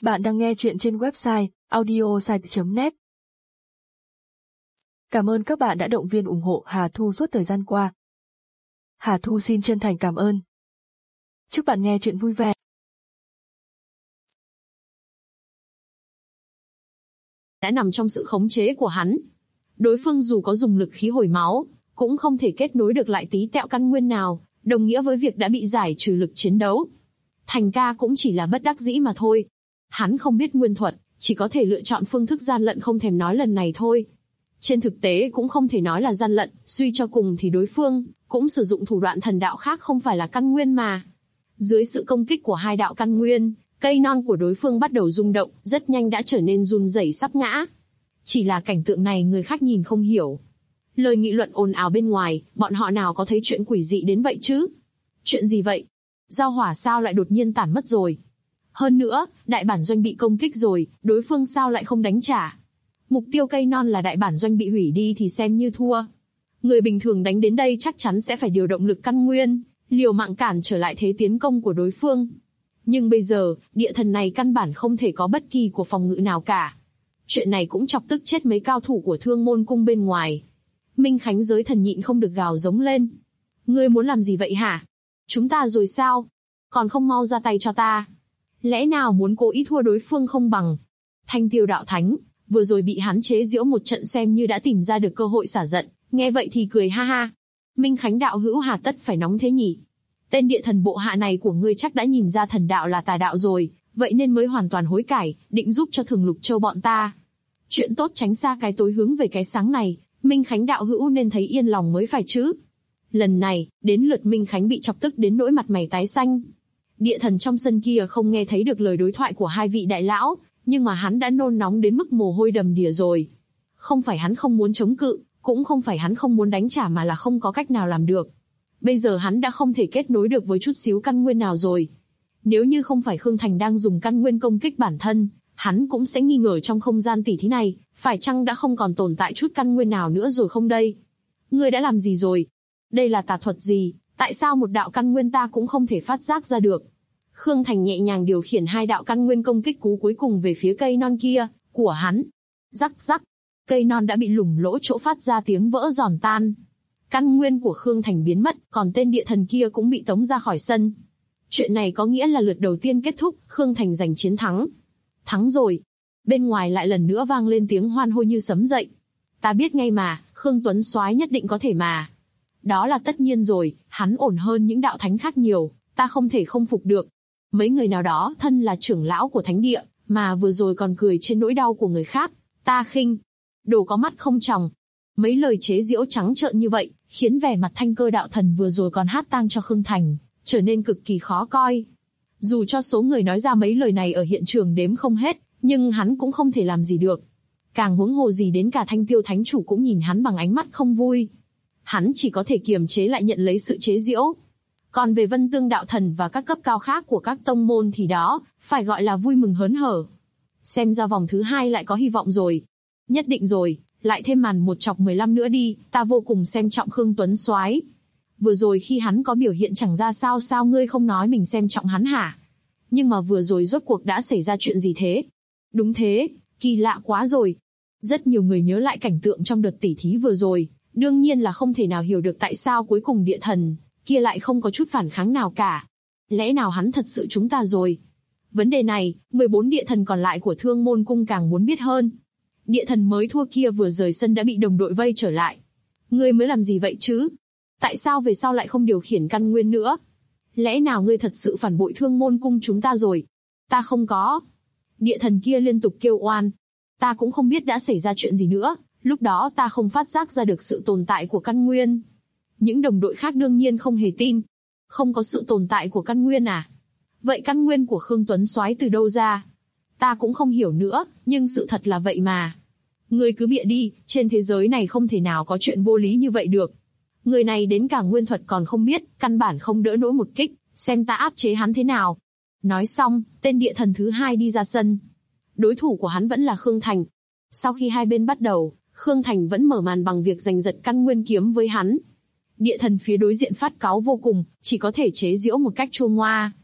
Bạn đang nghe chuyện trên website audiosite.net. Cảm ơn các bạn đã động viên ủng hộ Hà Thu suốt thời gian qua. Hà Thu xin chân thành cảm ơn. Chúc bạn nghe chuyện vui vẻ. Đã nằm trong sự khống chế của hắn. Đối phương dù có dùng lực khí hồi máu, cũng không thể kết nối được lại tí tẹo căn nguyên nào, đồng nghĩa với việc đã bị giải trừ lực chiến đấu. Thành ca cũng chỉ là bất đắc dĩ mà thôi. Hắn không biết nguyên thuật, chỉ có thể lựa chọn phương thức gian lận không thèm nói lần này thôi. Trên thực tế cũng không thể nói là gian lận, suy cho cùng thì đối phương cũng sử dụng thủ đoạn thần đạo khác không phải là căn nguyên mà. Dưới sự công kích của hai đạo căn nguyên, cây non của đối phương bắt đầu rung động, rất nhanh đã trở nên run rẩy sắp ngã. Chỉ là cảnh tượng này người khác nhìn không hiểu. Lời nghị luận ồn ào bên ngoài, bọn họ nào có thấy chuyện quỷ dị đến vậy chứ? Chuyện gì vậy? Giao hỏa sao lại đột nhiên tản mất rồi? Hơn nữa, đại bản doanh bị công kích rồi, đối phương sao lại không đánh trả? Mục tiêu cây non là đại bản doanh bị hủy đi thì xem như thua. Người bình thường đánh đến đây chắc chắn sẽ phải điều động lực căn nguyên, liều mạng cản trở lại thế tiến công của đối phương. Nhưng bây giờ, địa thần này căn bản không thể có bất kỳ của phòng ngự nào cả. Chuyện này cũng chọc tức chết mấy cao thủ của Thương Môn Cung bên ngoài. Minh Khánh giới thần nhịn không được gào giống lên. Ngươi muốn làm gì vậy hả? Chúng ta rồi sao? Còn không mau ra tay cho ta. Lẽ nào muốn cố ý thua đối phương không bằng? Thanh Tiêu đạo thánh, vừa rồi bị hắn chế giễu một trận xem như đã tìm ra được cơ hội xả giận, nghe vậy thì cười ha ha. Minh Khánh đạo hữu hà tất phải nóng thế nhỉ? Tên địa thần bộ hạ này của ngươi chắc đã nhìn ra thần đạo là tà đạo rồi, vậy nên mới hoàn toàn hối cải, định giúp cho Thường Lục Châu bọn ta. Chuyện tốt tránh xa cái tối hướng về cái sáng này, Minh Khánh đạo hữu nên thấy yên lòng mới phải chứ. Lần này, đến lượt Minh Khánh bị chọc tức đến nỗi mặt mày tái xanh. Địa thần trong sân kia không nghe thấy được lời đối thoại của hai vị đại lão, nhưng mà hắn đã nôn nóng đến mức mồ hôi đầm đìa rồi. Không phải hắn không muốn chống cự, cũng không phải hắn không muốn đánh trả mà là không có cách nào làm được. Bây giờ hắn đã không thể kết nối được với chút xíu căn nguyên nào rồi. Nếu như không phải Khương Thành đang dùng căn nguyên công kích bản thân, hắn cũng sẽ nghi ngờ trong không gian tỉ thí này, phải chăng đã không còn tồn tại chút căn nguyên nào nữa rồi không đây? Ngươi đã làm gì rồi? Đây là tà thuật gì? Tại sao một đạo căn nguyên ta cũng không thể phát giác ra được? Khương Thành nhẹ nhàng điều khiển hai đạo căn nguyên công kích cú cuối cùng về phía cây non kia, của hắn. Rắc rắc, cây non đã bị lủng lỗ chỗ phát ra tiếng vỡ giòn tan. Căn nguyên của Khương Thành biến mất, còn tên địa thần kia cũng bị tống ra khỏi sân. Chuyện này có nghĩa là lượt đầu tiên kết thúc, Khương Thành giành chiến thắng. Thắng rồi. Bên ngoài lại lần nữa vang lên tiếng hoan hô như sấm dậy. Ta biết ngay mà, Khương Tuấn Soái nhất định có thể mà. Đó là tất nhiên rồi, hắn ổn hơn những đạo thánh khác nhiều, ta không thể không phục được. Mấy người nào đó thân là trưởng lão của thánh địa, mà vừa rồi còn cười trên nỗi đau của người khác, ta khinh. Đồ có mắt không tròng. Mấy lời chế giễu trắng trợn như vậy, khiến vẻ mặt Thanh Cơ đạo thần vừa rồi còn hát tang cho Khương Thành, trở nên cực kỳ khó coi. Dù cho số người nói ra mấy lời này ở hiện trường đếm không hết, nhưng hắn cũng không thể làm gì được. Càng huống hồ gì đến cả Thanh Tiêu thánh chủ cũng nhìn hắn bằng ánh mắt không vui. Hắn chỉ có thể kiềm chế lại nhận lấy sự chế giễu. Còn về Vân Tương đạo thần và các cấp cao khác của các tông môn thì đó, phải gọi là vui mừng hớn hở. Xem ra vòng thứ 2 lại có hy vọng rồi. Nhất định rồi, lại thêm màn 1-15 nữa đi, ta vô cùng xem trọng Khương Tuấn Soái. Vừa rồi khi hắn có biểu hiện chẳng ra sao ngươi không nói mình xem trọng hắn hả? Nhưng mà vừa rồi rốt cuộc đã xảy ra chuyện gì thế? Đúng thế, kỳ lạ quá rồi. Rất nhiều người nhớ lại cảnh tượng trong đợt tỉ thí vừa rồi, đương nhiên là không thể nào hiểu được tại sao cuối cùng địa thần kia lại không có chút phản kháng nào cả. Lẽ nào hắn thật sự chúng ta rồi? Vấn đề này, 14 địa thần còn lại của Thương Môn Cung càng muốn biết hơn. Địa thần mới thua kia vừa rời sân đã bị đồng đội vây trở lại. Ngươi mới làm gì vậy chứ? Tại sao về sau lại không điều khiển căn nguyên nữa? Lẽ nào ngươi thật sự phản bội Thương Môn Cung chúng ta rồi? Ta không có. Địa thần kia liên tục kêu oan. Ta cũng không biết đã xảy ra chuyện gì nữa, lúc đó ta không phát giác ra được sự tồn tại của căn nguyên. Những đồng đội khác đương nhiên không hề tin. Không có sự tồn tại của căn nguyên à? Vậy căn nguyên của Khương Tuấn Soái từ đâu ra? Ta cũng không hiểu nữa, nhưng sự thật là vậy mà. Ngươi cứ bịa đi, trên thế giới này không thể nào có chuyện vô lý như vậy được. Người này đến cả nguyên thuật còn không biết, căn bản không đỡ nổi một kích, xem ta áp chế hắn thế nào. Nói xong, tên địa thần thứ 2 đi ra sân. Đối thủ của hắn vẫn là Khương Thành. Sau khi hai bên bắt đầu, Khương Thành vẫn mở màn bằng việc giành giật căn nguyên kiếm với hắn. Địa thần phía đối diện phát cáu vô cùng, chỉ có thể chế giễu một cách chua ngoa.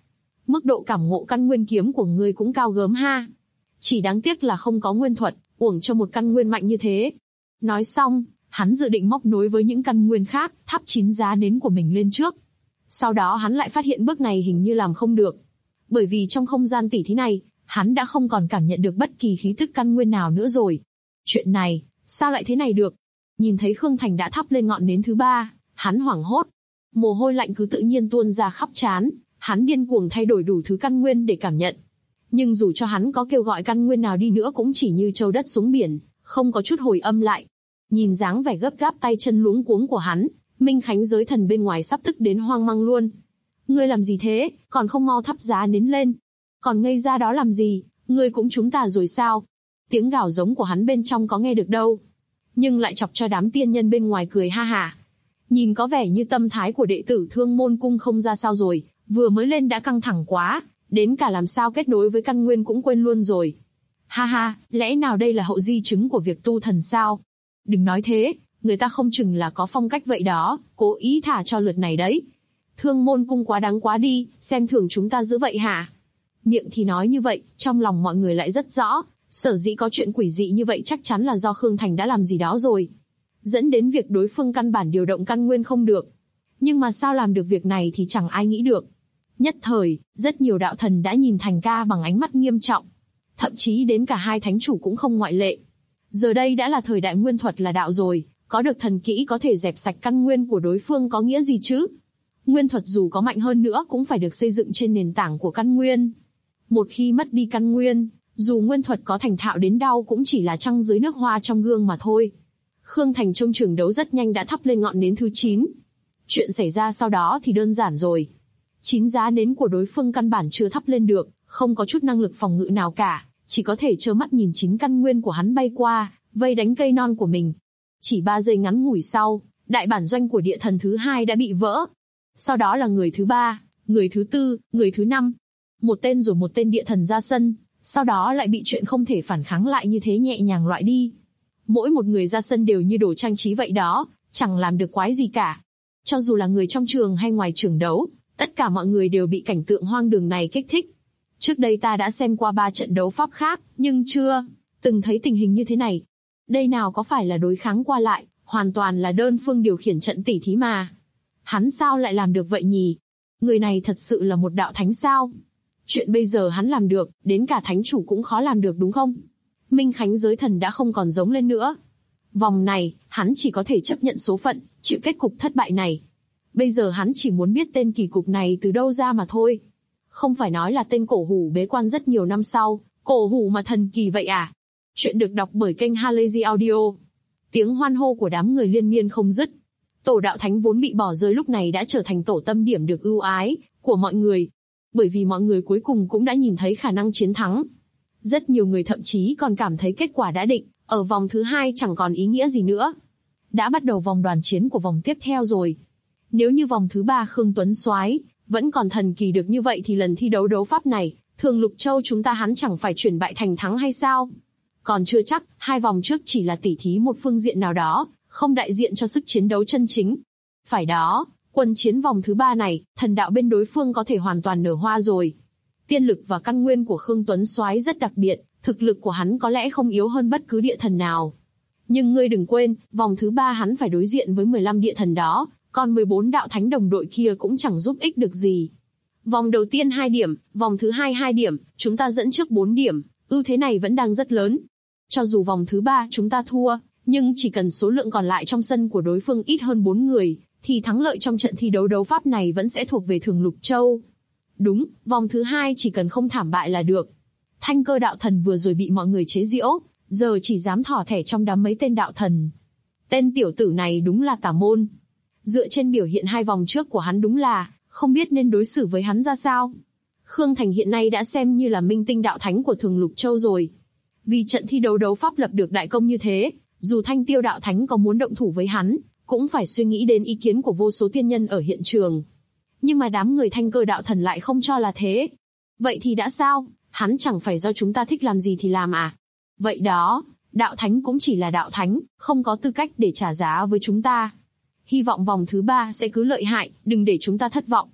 Mức độ cảm ngộ căn nguyên kiếm của ngươi cũng cao gớm ha. Chỉ đáng tiếc là không có nguyên thuật, uổng cho một căn nguyên mạnh như thế. Nói xong, hắn dự định móc nối với những căn nguyên khác, thắp 9 giá nến của mình lên trước. Sau đó hắn lại phát hiện bước này hình như làm không được. Bởi vì trong không gian tỉ thí này, hắn đã không còn cảm nhận được bất kỳ khí tức căn nguyên nào nữa rồi. Chuyện này, sao lại thế này được? Nhìn thấy Khương Thành đã thắp lên ngọn nến thứ 3, hắn hoảng hốt. Mồ hôi lạnh cứ tự nhiên tuôn ra khắp trán, hắn điên cuồng thay đổi đủ thứ căn nguyên để cảm nhận. Nhưng dù cho hắn có kêu gọi căn nguyên nào đi nữa cũng chỉ như trâu đất xuống biển, không có chút hồi âm lại. Nhìn dáng vẻ gấp gáp tay chân luống cuống của hắn, Minh Khánh giới thần bên ngoài sắp tức đến hoang mang luôn. Ngươi làm gì thế, còn không mau thắp giá nến lên. Còn ngây ra đó làm gì, ngươi cũng trúng tà rồi sao? Tiếng gào giống của hắn bên trong có nghe được đâu. Nhưng lại chọc cho đám tiên nhân bên ngoài cười ha hả. Nhìn có vẻ như tâm thái của đệ tử Thương Môn Cung không ra sao rồi, vừa mới lên đã căng thẳng quá, đến cả làm sao kết nối với căn nguyên cũng quên luôn rồi. Ha ha, lẽ nào đây là hậu di chứng của việc tu thần sao? Đừng nói thế, người ta không chừng là có phong cách vậy đó, cố ý thả cho lượt này đấy. Thương Môn Cung quá đáng quá đi, xem thường chúng ta dữ vậy hả? Miệng thì nói như vậy, trong lòng mọi người lại rất rõ, sở dĩ có chuyện quỷ dị như vậy chắc chắn là do Khương Thành đã làm gì đó rồi. Dẫn đến việc đối phương căn bản điều động căn nguyên không được. Nhưng mà sao làm được việc này thì chẳng ai nghĩ được. Nhất thời, rất nhiều đạo thần đã nhìn Thành ca bằng ánh mắt nghiêm trọng. Thậm chí đến cả hai thánh chủ cũng không ngoại lệ. Giờ đây đã là thời đại nguyên thuật là đạo rồi, có được thần kỹ có thể dẹp sạch căn nguyên của đối phương có nghĩa gì chứ? Nguyên thuật dù có mạnh hơn nữa cũng phải được xây dựng trên nền tảng của căn nguyên. Một khi mất đi căn nguyên, dù nguyên thuật có thành thạo đến đâu cũng chỉ là trăng dưới nước hoa trong gương mà thôi. Khương Thành trong trường đấu rất nhanh đã thắp lên ngọn nến thứ 9. Chuyện xảy ra sau đó thì đơn giản rồi. 9 giá nến của đối phương căn bản chưa thắp lên được, không có chút năng lực phòng ngự nào cả, chỉ có thể trơ mắt nhìn 9 căn nguyên của hắn bay qua, vây đánh cây non của mình. Chỉ 3 giây ngắn ngủi sau, đại bản doanh của địa thần thứ 2 đã bị vỡ. Sau đó là người thứ 3, người thứ 4, người thứ 5. Một tên rồi một tên địa thần ra sân, sau đó lại bị chuyện không thể phản kháng lại như thế nhẹ nhàng loại đi. Mỗi một người ra sân đều như đồ trang trí vậy đó, chẳng làm được quái gì cả. Cho dù là người trong trường hay ngoài trường đấu, tất cả mọi người đều bị cảnh tượng hoang đường này kích thích. Trước đây ta đã xem qua 3 trận đấu pháp khác, nhưng chưa từng thấy tình hình như thế này. Đây nào có phải là đối kháng qua lại, hoàn toàn là đơn phương điều khiển trận tỉ thí mà. Hắn sao lại làm được vậy nhỉ? Người này thật sự là một đạo thánh sao? Chuyện bây giờ hắn làm được, đến cả thánh chủ cũng khó làm được đúng không? Minh Khánh giới thần đã không còn giống lên nữa. Vòng này, hắn chỉ có thể chấp nhận số phận, chịu kết cục thất bại này. Bây giờ hắn chỉ muốn biết tên kỳ cục này từ đâu ra mà thôi. Không phải nói là tên cổ hủ bế quan rất nhiều năm sau, cổ hủ mà thần kỳ vậy à? Chuyện được đọc bởi kênh Halazy Audio. Tiếng hoan hô của đám người liên miên không dứt. Tổ đạo thánh vốn bị bỏ rơi lúc này đã trở thành tổ tâm điểm được ưu ái của mọi người. Bởi vì mọi người cuối cùng cũng đã nhìn thấy khả năng chiến thắng. Rất nhiều người thậm chí còn cảm thấy kết quả đã định, ở vòng thứ 2 chẳng còn ý nghĩa gì nữa. Đã bắt đầu vòng đoàn chiến của vòng tiếp theo rồi. Nếu như vòng thứ 3 Khương Tuấn Soái vẫn còn thần kỳ được như vậy thì lần thi đấu đấu pháp này, Thường Lục Châu chúng ta hắn chẳng phải chuyển bại thành thắng hay sao? Còn chưa chắc, 2 vòng trước chỉ là tỉ thí một phương diện nào đó, không đại diện cho sức chiến đấu chân chính. Phải đó, quân chiến vòng thứ 3 này, thần đạo bên đối phương có thể hoàn toàn nở hoa rồi. Tiên lực và căn nguyên của Khương Tuấn Soái rất đặc biệt, thực lực của hắn có lẽ không yếu hơn bất cứ địa thần nào. Nhưng ngươi đừng quên, vòng thứ 3 hắn phải đối diện với 15 địa thần đó, còn 14 đạo thánh đồng đội kia cũng chẳng giúp ích được gì. Vòng đầu tiên 2 điểm, vòng thứ 2 2 điểm, chúng ta dẫn trước 4 điểm, ưu thế này vẫn đang rất lớn. Cho dù vòng thứ 3 chúng ta thua, nhưng chỉ cần số lượng còn lại trong sân của đối phương ít hơn 4 người, thì thắng lợi trong trận thi đấu đấu pháp này vẫn sẽ thuộc về Thường Lục Châu. Đúng, vòng thứ 2 chỉ cần không thảm bại là được. Thanh Cơ đạo thần vừa rồi bị mọi người chế giễu, giờ chỉ dám thỏ thẻ trong đám mấy tên đạo thần. Tên tiểu tử này đúng là tà môn. Dựa trên biểu hiện 2 vòng trước của hắn đúng là không biết nên đối xử với hắn ra sao. Khương Thành hiện nay đã xem như là minh tinh đạo thánh của Thường Lục Châu rồi. Vì trận thi đấu đấu pháp lập được đại công như thế, dù Thanh Tiêu đạo thánh có muốn động thủ với hắn, cũng phải suy nghĩ đến ý kiến của vô số tiên nhân ở hiện trường. Nhưng mà đám người Thanh Cơ đạo thần lại không cho là thế. Vậy thì đã sao, hắn chẳng phải do chúng ta thích làm gì thì làm à? Vậy đó, đạo thánh cũng chỉ là đạo thánh, không có tư cách để trả giá với chúng ta. Hy vọng vòng thứ 3 sẽ cứ lợi hại, đừng để chúng ta thất vọng.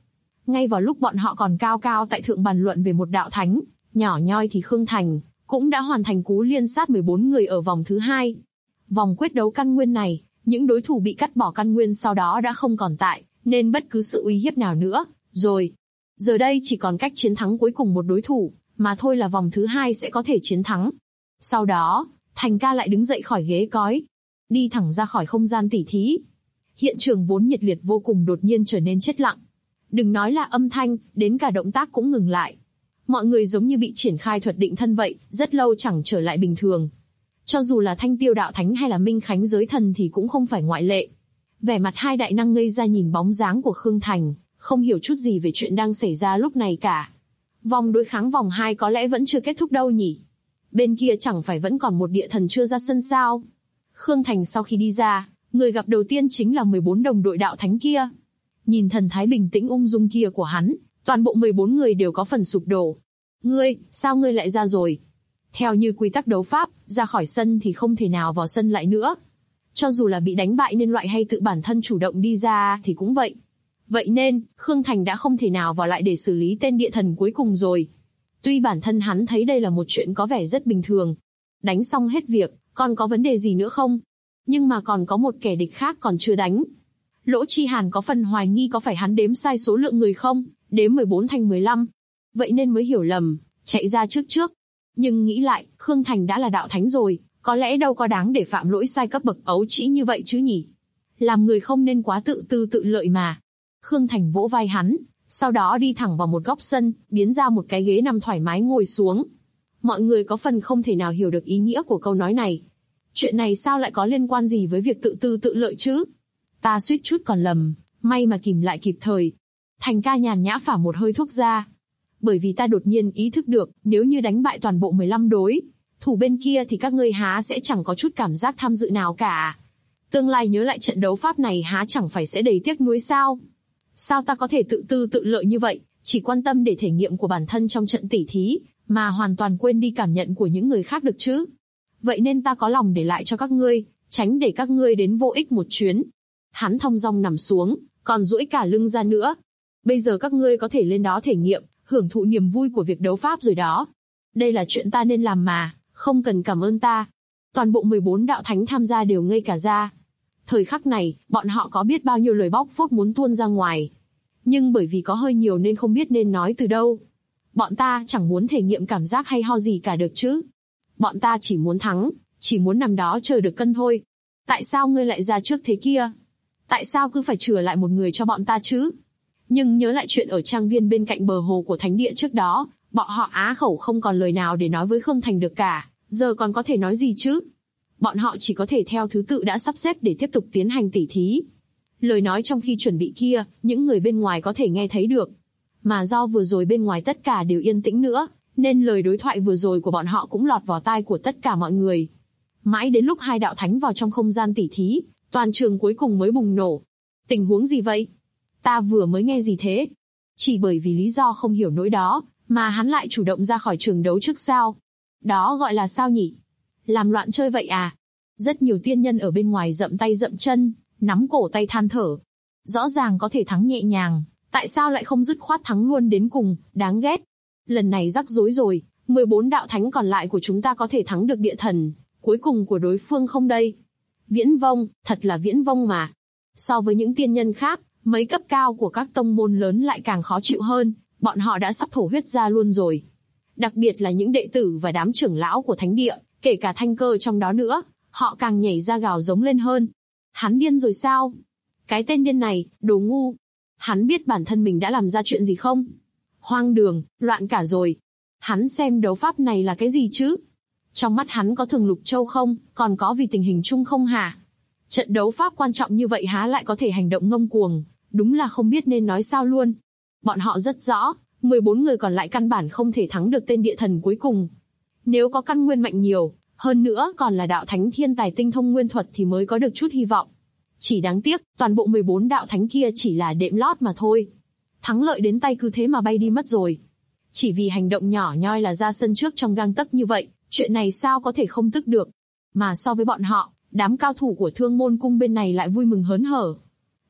Ngay vào lúc bọn họ còn cao cao tại thượng bàn luận về một đạo thánh, nhỏ nhoi thì Khương Thành cũng đã hoàn thành cú liên sát 14 người ở vòng thứ 2. Vòng quyết đấu căn nguyên này, những đối thủ bị cắt bỏ căn nguyên sau đó đã không còn tại, nên bất cứ sự uy hiếp nào nữa, rồi. Giờ đây chỉ còn cách chiến thắng cuối cùng một đối thủ, mà thôi là vòng thứ 2 sẽ có thể chiến thắng. Sau đó, Thành ca lại đứng dậy khỏi ghế cói, đi thẳng ra khỏi không gian tỉ thí. Hiện trường vốn nhiệt liệt vô cùng đột nhiên trở nên chết lặng. Đừng nói là âm thanh, đến cả động tác cũng ngừng lại. Mọi người giống như bị triển khai thuật định thân vậy, rất lâu chẳng trở lại bình thường. Cho dù là Thanh Tiêu đạo thánh hay là Minh Khánh giới thần thì cũng không phải ngoại lệ. Vẻ mặt hai đại năng ngây ra nhìn bóng dáng của Khương Thành, không hiểu chút gì về chuyện đang xảy ra lúc này cả. Vòng đối kháng vòng 2 có lẽ vẫn chưa kết thúc đâu nhỉ? Bên kia chẳng phải vẫn còn một địa thần chưa ra sân sao? Khương Thành sau khi đi ra, người gặp đầu tiên chính là 14 đồng đội đạo thánh kia. Nhìn thần thái bình tĩnh ung dung kia của hắn, toàn bộ 14 người đều có phần sụp đổ. Sao ngươi lại ra rồi? Theo như quy tắc đấu pháp, ra khỏi sân thì không thể nào vào sân lại nữa. Cho dù là bị đánh bại nên loại hay tự bản thân chủ động đi ra thì cũng vậy. Vậy nên, Khương Thành đã không thể nào vào lại để xử lý tên địa thần cuối cùng rồi. Tuy bản thân hắn thấy đây là một chuyện có vẻ rất bình thường. Đánh xong hết việc, còn có vấn đề gì nữa không? Nhưng mà còn có một kẻ địch khác còn chưa đánh. Lỗ Chi Hàn có phần hoài nghi có phải hắn đếm sai số lượng người không, đếm 14 thành 15. Vậy nên mới hiểu lầm, chạy ra trước. Nhưng nghĩ lại, Khương Thành đã là đạo thánh rồi, có lẽ đâu có đáng để phạm lỗi sai cấp bậc ấu trĩ như vậy chứ nhỉ. Làm người không nên quá tự tư tự lợi mà. Khương Thành vỗ vai hắn, sau đó đi thẳng vào một góc sân, biến ra một cái ghế nằm thoải mái ngồi xuống. Mọi người có phần không thể nào hiểu được ý nghĩa của câu nói này. Chuyện này sao lại có liên quan gì với việc tự tư tự lợi chứ? Ta suýt chút còn lầm, may mà kìm lại kịp thời. Thành ca nhàn nhã phả một hơi thuốc ra. Bởi vì ta đột nhiên ý thức được, nếu như đánh bại toàn bộ 15 đối thủ bên kia thì các ngươi há sẽ chẳng có chút cảm giác tham dự nào cả. Tương lai nhớ lại trận đấu pháp này há chẳng phải sẽ đầy tiếc nuối sao? Sao ta có thể tự tư tự lợi như vậy, chỉ quan tâm để thể nghiệm của bản thân trong trận tỉ thí, mà hoàn toàn quên đi cảm nhận của những người khác được chứ? Vậy nên ta có lòng để lại cho các ngươi, tránh để các ngươi đến vô ích một chuyến. Hắn thong dong nằm xuống, còn duỗi cả lưng ra nữa. Bây giờ các ngươi có thể lên đó thể nghiệm, hưởng thụ niềm vui của việc đấu pháp rồi đó. Đây là chuyện ta nên làm mà, không cần cảm ơn ta. Toàn bộ 14 đạo thánh tham gia đều ngây cả ra. Thời khắc này, bọn họ có biết bao nhiêu lời bóc phốt muốn tuôn ra ngoài. Nhưng bởi vì có hơi nhiều nên không biết nên nói từ đâu. Bọn ta chẳng muốn thể nghiệm cảm giác hay ho gì cả được chứ. Bọn ta chỉ muốn thắng, chỉ muốn nằm đó chờ được cân thôi. Tại sao ngươi lại ra trước thế kia? Tại sao cứ phải chừa lại một người cho bọn ta chứ? Nhưng nhớ lại chuyện ở trang viên bên cạnh bờ hồ của thánh địa trước đó, bọn họ á khẩu không còn lời nào để nói với Khương Thành được cả, giờ còn có thể nói gì chứ? Bọn họ chỉ có thể theo thứ tự đã sắp xếp để tiếp tục tiến hành tỉ thí. Lời nói trong khi chuẩn bị kia, những người bên ngoài có thể nghe thấy được. Mà do vừa rồi bên ngoài tất cả đều yên tĩnh nữa, nên lời đối thoại vừa rồi của bọn họ cũng lọt vào tai của tất cả mọi người. Mãi đến lúc hai đạo thánh vào trong không gian tỉ thí, toàn trường cuối cùng mới bùng nổ. Tình huống gì vậy? Ta vừa mới nghe gì thế? Chỉ bởi vì lý do không hiểu nỗi đó, mà hắn lại chủ động ra khỏi trường đấu trước sao? Đó gọi là sao nhỉ? Làm loạn chơi vậy à? Rất nhiều tiên nhân ở bên ngoài dậm tay dậm chân, nắm cổ tay than thở. Rõ ràng có thể thắng nhẹ nhàng, tại sao lại không dứt khoát thắng luôn đến cùng, đáng ghét. Lần này rắc rối rồi, 14 đạo thánh còn lại của chúng ta có thể thắng được địa thần cuối cùng của đối phương không đây? Viễn Vông, thật là Viễn Vông mà. So với những tiên nhân khác, mấy cấp cao của các tông môn lớn lại càng khó chịu hơn, bọn họ đã sắp thổ huyết ra luôn rồi. Đặc biệt là những đệ tử và đám trưởng lão của thánh địa, kể cả Thanh Cơ trong đó nữa, họ càng nhảy ra gào giống lên hơn. Hắn điên rồi sao? Cái tên điên này, đồ ngu. Hắn biết bản thân mình đã làm ra chuyện gì không? Hoang đường, loạn cả rồi. Hắn xem đấu pháp này là cái gì chứ? Trong mắt hắn có Thường Lục Châu không, còn có vì tình hình chung không hả? Trận đấu pháp quan trọng như vậy há lại có thể hành động ngông cuồng, đúng là không biết nên nói sao luôn. Bọn họ rất rõ, 14 người còn lại căn bản không thể thắng được tên địa thần cuối cùng. Nếu có căn nguyên mạnh nhiều, hơn nữa còn là đạo thánh thiên tài tinh thông nguyên thuật thì mới có được chút hy vọng. Chỉ đáng tiếc, toàn bộ 14 đạo thánh kia chỉ là đệm lót mà thôi. Thắng lợi đến tay cứ thế mà bay đi mất rồi. Chỉ vì hành động nhỏ nhoi là ra sân trước trong gang tấc như vậy, chuyện này sao có thể không tức được. Mà so với bọn họ, đám cao thủ của Thương Môn Cung bên này lại vui mừng hớn hở.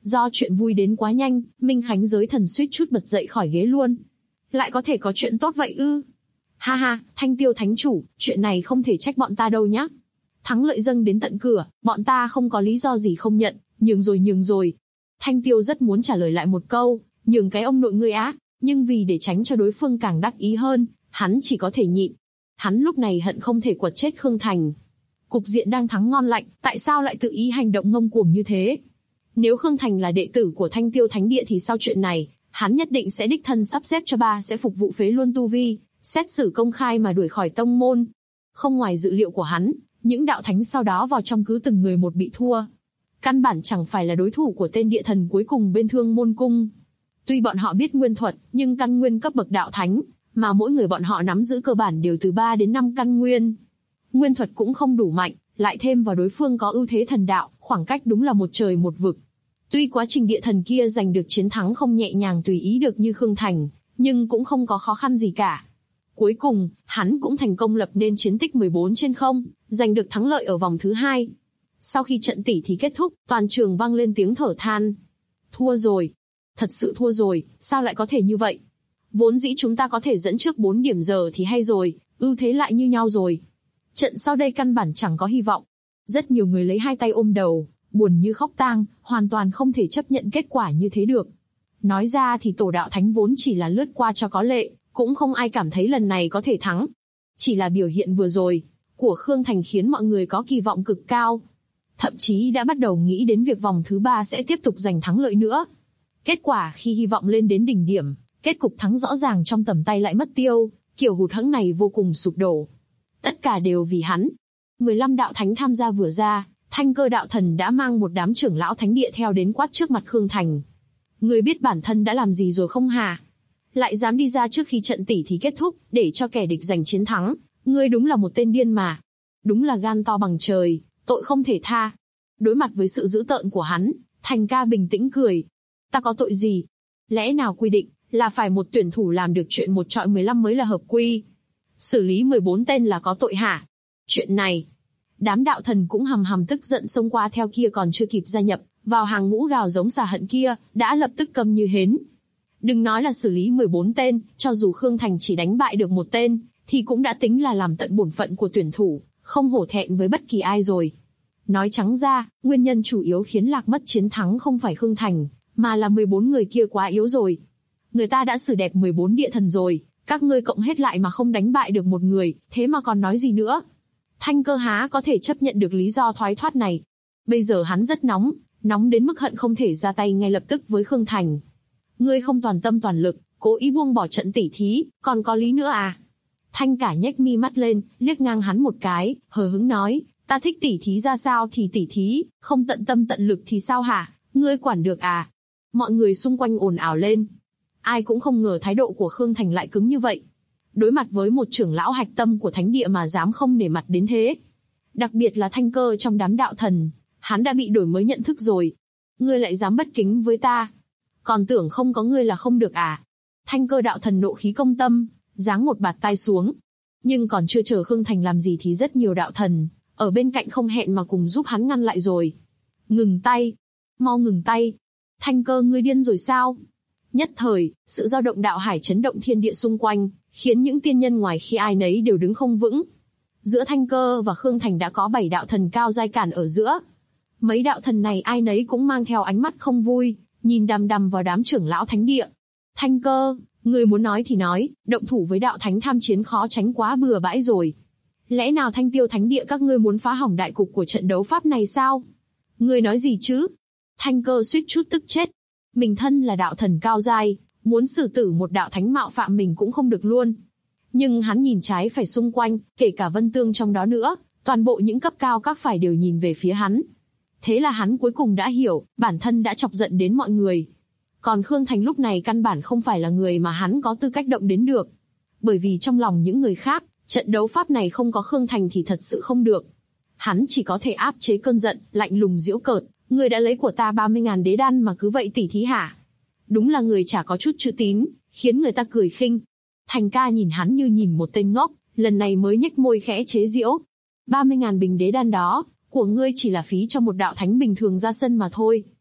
Do chuyện vui đến quá nhanh, Minh Khánh giới thần suýt chút bật dậy khỏi ghế luôn. Lại có thể có chuyện tốt vậy ư? Ha ha, Thanh Tiêu Thánh Chủ, chuyện này không thể trách bọn ta đâu nhá. Thắng lợi dâng đến tận cửa, bọn ta không có lý do gì không nhận, nhường rồi. Thanh Tiêu rất muốn trả lời lại một câu, nhường cái ông nội ngươi á, nhưng vì để tránh cho đối phương càng đắc ý hơn, hắn chỉ có thể nhịn. Hắn lúc này hận không thể quật chết Khương Thành. Cục diện đang thắng ngon lành, tại sao lại tự ý hành động ngông cuồng như thế? Nếu Khương Thành là đệ tử của Thanh Tiêu Thánh Địa thì sau chuyện này, hắn nhất định sẽ đích thân sắp xếp cho sẽ phục vụ phế luôn tu vi, xét xử công khai mà đuổi khỏi tông môn. Không ngoài dự liệu của hắn, những đạo thánh sau đó vào trong cứ từng người một bị thua. Căn bản chẳng phải là đối thủ của tên địa thần cuối cùng bên Thương Môn Cung. Tuy bọn họ biết nguyên thuật, nhưng căn nguyên cấp bậc đạo thánh, mà mỗi người bọn họ nắm giữ cơ bản đều từ 3 đến 5 căn nguyên. Nguyên thuật cũng không đủ mạnh, lại thêm vào đối phương có ưu thế thần đạo, khoảng cách đúng là một trời một vực. Tuy quá trình địa thần kia giành được chiến thắng không nhẹ nhàng tùy ý được như Khương Thành, nhưng cũng không có khó khăn gì cả. Cuối cùng, hắn cũng thành công lập nên chiến tích 14/0, giành được thắng lợi ở vòng thứ 2. Sau khi trận tỉ thí kết thúc, toàn trường vang lên tiếng thở than. Thua rồi. Thật sự thua rồi, sao lại có thể như vậy? Vốn dĩ chúng ta có thể dẫn trước 4 điểm giờ thì hay rồi, ưu thế lại như nhau rồi. Trận sau đây căn bản chẳng có hy vọng. Rất nhiều người lấy hai tay ôm đầu, buồn như khóc tang, hoàn toàn không thể chấp nhận kết quả như thế được. Nói ra thì tổ đạo thánh vốn chỉ là lướt qua cho có lệ, cũng không ai cảm thấy lần này có thể thắng. Chỉ là biểu hiện vừa rồi của Khương Thành khiến mọi người có kỳ vọng cực cao. Thậm chí đã bắt đầu nghĩ đến việc vòng thứ 3 sẽ tiếp tục giành thắng lợi nữa. Kết quả khi hy vọng lên đến đỉnh điểm, kết cục thắng rõ ràng trong tầm tay lại mất tiêu, kiểu hụt hẫng này vô cùng sụp đổ. Tất cả đều vì hắn. 15 đạo thánh tham gia vừa ra, Thanh Cơ đạo thần đã mang một đám trưởng lão thánh địa theo đến quát trước mặt Khương Thành. Ngươi biết bản thân đã làm gì rồi không hả? Lại dám đi ra trước khi trận tỉ thí kết thúc, để cho kẻ địch giành chiến thắng. Ngươi đúng là một tên điên mà. Đúng là gan to bằng trời, tội không thể tha. Đối mặt với sự dữ tợn của hắn, Thành ca bình tĩnh cười. Ta có tội gì? Lẽ nào quy định là phải một tuyển thủ làm được chuyện 1 chọi 15 mới là hợp quy? Xử lý 14 tên là có tội hả? Chuyện này, đám đạo thần cũng hầm tức giận xông qua theo kia còn chưa kịp gia nhập vào hàng ngũ gào giống xà hận kia, đã lập tức câm như hến. Đừng nói là xử lý 14 tên, cho dù Khương Thành chỉ đánh bại được 1 tên, thì cũng đã tính là làm tận bổn phận của tuyển thủ, không hổ thẹn với bất kỳ ai rồi. Nói trắng ra, nguyên nhân chủ yếu khiến lạc mất chiến thắng không phải Khương Thành, mà là 14 người kia quá yếu rồi. Người ta đã xử đẹp 14 địa thần rồi, các ngươi cộng hết lại mà không đánh bại được 1 người, thế mà còn nói gì nữa? Thanh Cơ há có thể chấp nhận được lý do thoái thoát này. Bây giờ hắn rất nóng đến mức hận không thể ra tay ngay lập tức với Khương Thành. Ngươi không toàn tâm toàn lực, cố ý buông bỏ trận tỉ thí, còn có lý nữa à? Thanh Cả nhếch mi mắt lên, liếc ngang hắn một cái, hờ hững nói, ta thích tỉ thí ra sao thì tỉ thí, không tận tâm tận lực thì sao hả? Ngươi quản được à? Mọi người xung quanh ồn ào lên. Ai cũng không ngờ thái độ của Khương Thành lại cứng như vậy. Đối mặt với một trưởng lão hạch tâm của thánh địa mà dám không nể mặt đến thế. Đặc biệt là Thanh Cơ trong đám đạo thần, hắn đã bị đổi mới nhận thức rồi. Ngươi lại dám bất kính với ta? Còn tưởng không có ngươi là không được à? Thanh Cơ đạo thần nộ khí công tâm, giáng một bạt tai xuống. Nhưng còn chưa chờ Khương Thành làm gì thì rất nhiều đạo thần ở bên cạnh không hẹn mà cùng giúp hắn ngăn lại rồi. Ngừng tay, mau ngừng tay. Thanh Cơ ngươi điên rồi sao? Nhất thời, sự dao động đạo hải chấn động thiên địa xung quanh, khiến những tiên nhân ngoài khi ai nấy đều đứng không vững. Giữa Thanh Cơ và Khương Thành đã có 7 đạo thần cao giai cản ở giữa. Mấy đạo thần này ai nấy cũng mang theo ánh mắt không vui, nhìn đằm đằm vào đám trưởng lão thánh địa. Thanh Cơ, ngươi muốn nói thì nói, động thủ với đạo thánh tham chiến khó tránh quá bừa bãi rồi. Lẽ nào Thanh Tiêu Thánh Địa các ngươi muốn phá hỏng đại cục của trận đấu pháp này sao? Ngươi nói gì chứ? Thanh Cơ suýt chút tức chết. Mình thân là đạo thần cao giai, muốn xử tử một đạo thánh mạo phạm mình cũng không được luôn. Nhưng hắn nhìn trái phải xung quanh, kể cả Vân Tương trong đó nữa, toàn bộ những cấp cao các phải đều nhìn về phía hắn. Thế là hắn cuối cùng đã hiểu, bản thân đã chọc giận đến mọi người. Còn Khương Thành lúc này căn bản không phải là người mà hắn có tư cách động đến được. Bởi vì trong lòng những người khác, trận đấu pháp này không có Khương Thành thì thật sự không được. Hắn chỉ có thể áp chế cơn giận, lạnh lùng giễu cợt. Ngươi đã lấy của ta 30.000 đế đan mà cứ vậy tỉ thí hả? Đúng là người chả có chút chữ tín, khiến người ta cười khinh. Thành ca nhìn hắn như nhìn một tên ngốc, lần này mới nhếch môi khẽ chế giễu. 30.000 bình đế đan đó, của ngươi chỉ là phí cho một đạo thánh bình thường ra sân mà thôi.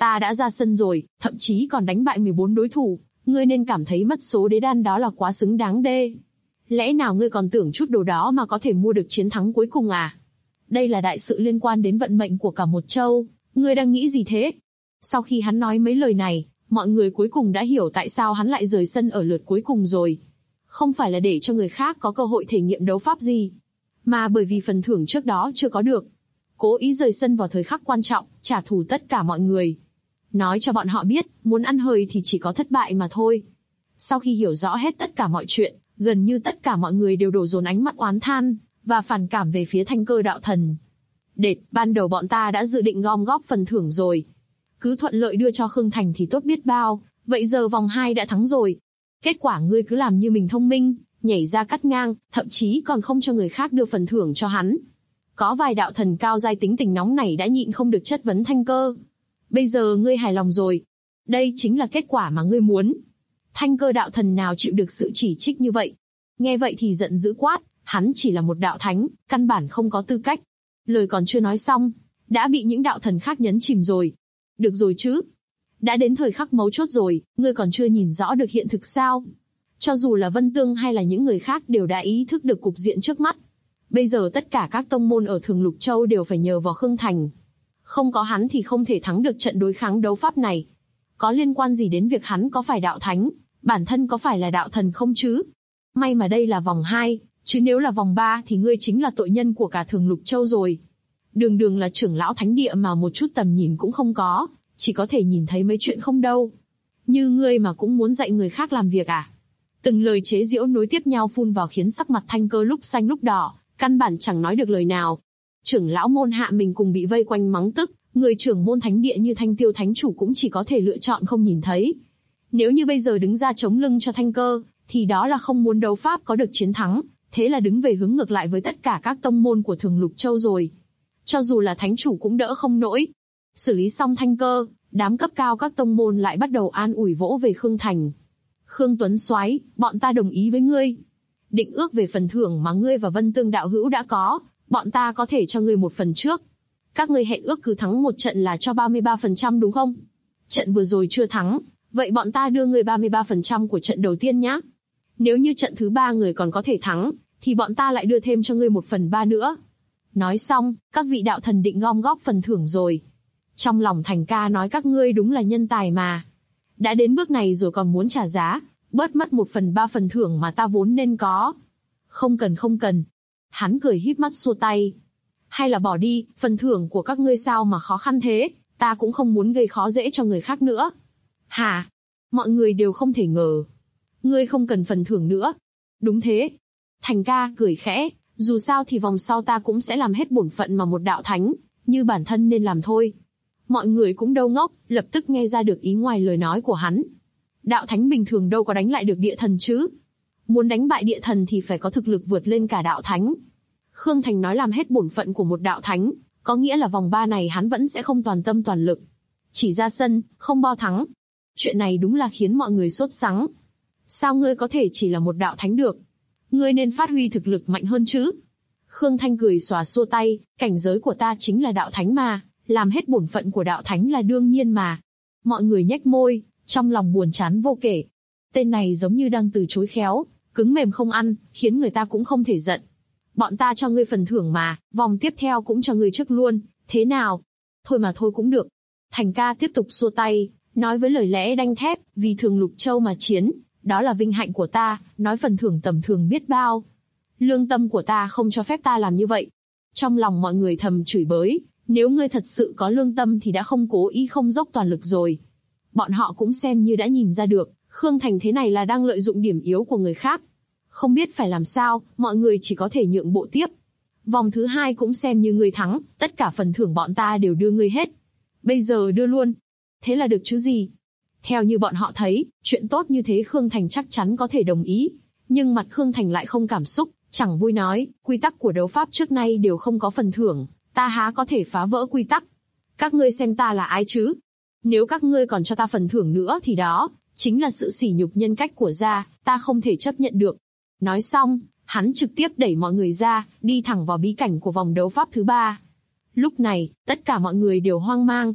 Ta đã ra sân rồi, thậm chí còn đánh bại 14 đối thủ, ngươi nên cảm thấy mất số đế đan đó là quá xứng đáng đê. Lẽ nào ngươi còn tưởng chút đồ đó mà có thể mua được chiến thắng cuối cùng à? Đây là đại sự liên quan đến vận mệnh của cả một châu, ngươi đang nghĩ gì thế? Sau khi hắn nói mấy lời này, mọi người cuối cùng đã hiểu tại sao hắn lại rời sân ở lượt cuối cùng rồi. Không phải là để cho người khác có cơ hội thể nghiệm đấu pháp gì, mà bởi vì phần thưởng trước đó chưa có được. Cố ý rời sân vào thời khắc quan trọng, trả thù tất cả mọi người. Nói cho bọn họ biết, muốn ăn hời thì chỉ có thất bại mà thôi. Sau khi hiểu rõ hết tất cả mọi chuyện, gần như tất cả mọi người đều đổ dồn ánh mắt oán than và phản cảm về phía Thanh Cơ đạo thần. Đệt, ban đầu bọn ta đã dự định gom góp phần thưởng rồi. Cứ thuận lợi đưa cho Khương Thành thì tốt biết bao, vậy giờ vòng 2 đã thắng rồi. Kết quả ngươi cứ làm như mình thông minh, nhảy ra cắt ngang, thậm chí còn không cho người khác đưa phần thưởng cho hắn. Có vài đạo thần cao giai tính tình nóng này đã nhịn không được chất vấn Thanh Cơ. Bây giờ ngươi hài lòng rồi. Đây chính là kết quả mà ngươi muốn. Thanh Cơ đạo thần nào chịu được sự chỉ trích như vậy. Nghe vậy thì giận dữ quát, hắn chỉ là một đạo thánh, căn bản không có tư cách. Lời còn chưa nói xong, đã bị những đạo thần khác nhấn chìm rồi. Được rồi chứ. Đã đến thời khắc mấu chốt rồi, ngươi còn chưa nhìn rõ được hiện thực sao? Cho dù là Vân Tương hay là những người khác đều đã ý thức được cục diện trước mắt. Bây giờ tất cả các tông môn ở Thường Lục Châu đều phải nhờ vào Khương Thành. Không có hắn thì không thể thắng được trận đối kháng đấu pháp này. Có liên quan gì đến việc hắn có phải đạo thánh, bản thân có phải là đạo thần không chứ? May mà đây là vòng 2, chứ nếu là vòng 3 thì ngươi chính là tội nhân của cả Thường Lục Châu rồi. Đường đường là trưởng lão thánh địa mà một chút tầm nhìn cũng không có, chỉ có thể nhìn thấy mấy chuyện không đâu. Như ngươi mà cũng muốn dạy người khác làm việc à? Từng lời chế giễu nối tiếp nhau phun vào khiến sắc mặt Thanh Cơ lúc xanh lúc đỏ, căn bản chẳng nói được lời nào. Trưởng lão môn hạ mình cùng bị vây quanh mắng tức, người trưởng môn thánh địa như Thanh Tiêu thánh chủ cũng chỉ có thể lựa chọn không nhìn thấy. Nếu như bây giờ đứng ra chống lưng cho Thanh Cơ, thì đó là không muốn đấu pháp có được chiến thắng, thế là đứng về hướng ngược lại với tất cả các tông môn của Thường Lục Châu rồi. Cho dù là thánh chủ cũng đỡ không nổi. Xử lý xong Thanh Cơ, đám cấp cao các tông môn lại bắt đầu an ủi vỗ về Khương Thành. Khương Tuấn Soái, bọn ta đồng ý với ngươi. Định ước về phần thưởng mà ngươi và Vân Tương đạo hữu đã có, bọn ta có thể cho ngươi một phần trước. Các ngươi hẹn ước cứ thắng một trận là cho 33% đúng không? Trận vừa rồi chưa thắng, vậy bọn ta đưa ngươi 33% của trận đầu tiên nhá. Nếu như trận thứ 3 người còn có thể thắng, thì bọn ta lại đưa thêm cho ngươi 1/3 nữa. Nói xong, các vị đạo thần định gom góp phần thưởng rồi. Trong lòng Thành ca nói các ngươi đúng là nhân tài mà. Đã đến bước này rồi còn muốn trả giá, bớt mất 1/3 phần thưởng mà ta vốn nên có. Không cần không cần. Hắn cười híp mắt xua tay. Hay là bỏ đi, phần thưởng của các ngươi sao mà khó khăn thế, ta cũng không muốn gây khó dễ cho người khác nữa. Hả? Mọi người đều không thể ngờ. Ngươi không cần phần thưởng nữa. Đúng thế. Thành ca cười khẽ, dù sao thì vòng sau ta cũng sẽ làm hết bổn phận mà một đạo thánh, như bản thân nên làm thôi. Mọi người cũng đâu ngốc, lập tức nghe ra được ý ngoài lời nói của hắn. Đạo thánh bình thường đâu có đánh lại được địa thần chứ. Muốn đánh bại địa thần thì phải có thực lực vượt lên cả đạo thánh. Khương Thành nói làm hết bổn phận của một đạo thánh, có nghĩa là vòng 3 này hắn vẫn sẽ không toàn tâm toàn lực. Chỉ ra sân, không bao thắng. Chuyện này đúng là khiến mọi người sốt sắng. Sao ngươi có thể chỉ là một đạo thánh được? Ngươi nên phát huy thực lực mạnh hơn chứ. Khương Thanh cười xòa xua tay, cảnh giới của ta chính là đạo thánh mà, làm hết bổn phận của đạo thánh là đương nhiên mà. Mọi người nhếch môi, trong lòng buồn chán vô kể. Tên này giống như đang từ chối khéo, cứng mềm không ăn, khiến người ta cũng không thể giận. Bọn ta cho ngươi phần thưởng mà, vòng tiếp theo cũng cho ngươi trước luôn, thế nào? Thôi mà thôi cũng được. Thành ca tiếp tục xua tay, nói với lời lẽ đanh thép, vì Thường Lục Châu mà chiến, đó là vinh hạnh của ta, nói phần thưởng tầm thường biết bao. Lương tâm của ta không cho phép ta làm như vậy. Trong lòng mọi người thầm chửi bới, nếu ngươi thật sự có lương tâm thì đã không cố ý không dốc toàn lực rồi. Bọn họ cũng xem như đã nhìn ra được, Khương Thành thế này là đang lợi dụng điểm yếu của người khác. Không biết phải làm sao, mọi người chỉ có thể nhượng bộ tiếp. Vòng thứ 2 cũng xem như ngươi thắng, tất cả phần thưởng bọn ta đều đưa ngươi hết. Bây giờ đưa luôn. Thế là được chứ gì? Theo như bọn họ thấy, chuyện tốt như thế Khương Thành chắc chắn có thể đồng ý. Nhưng mặt Khương Thành lại không cảm xúc, chẳng vui nói, quy tắc của đấu pháp trước nay đều không có phần thưởng, ta há có thể phá vỡ quy tắc. Các ngươi xem ta là ai chứ? Nếu các ngươi còn cho ta phần thưởng nữa thì đó, chính là sự sỉ nhục nhân cách của gia, ta không thể chấp nhận được. Nói xong, hắn trực tiếp đẩy mọi người ra, đi thẳng vào bí cảnh của vòng đấu pháp thứ 3. Lúc này, tất cả mọi người đều hoang mang.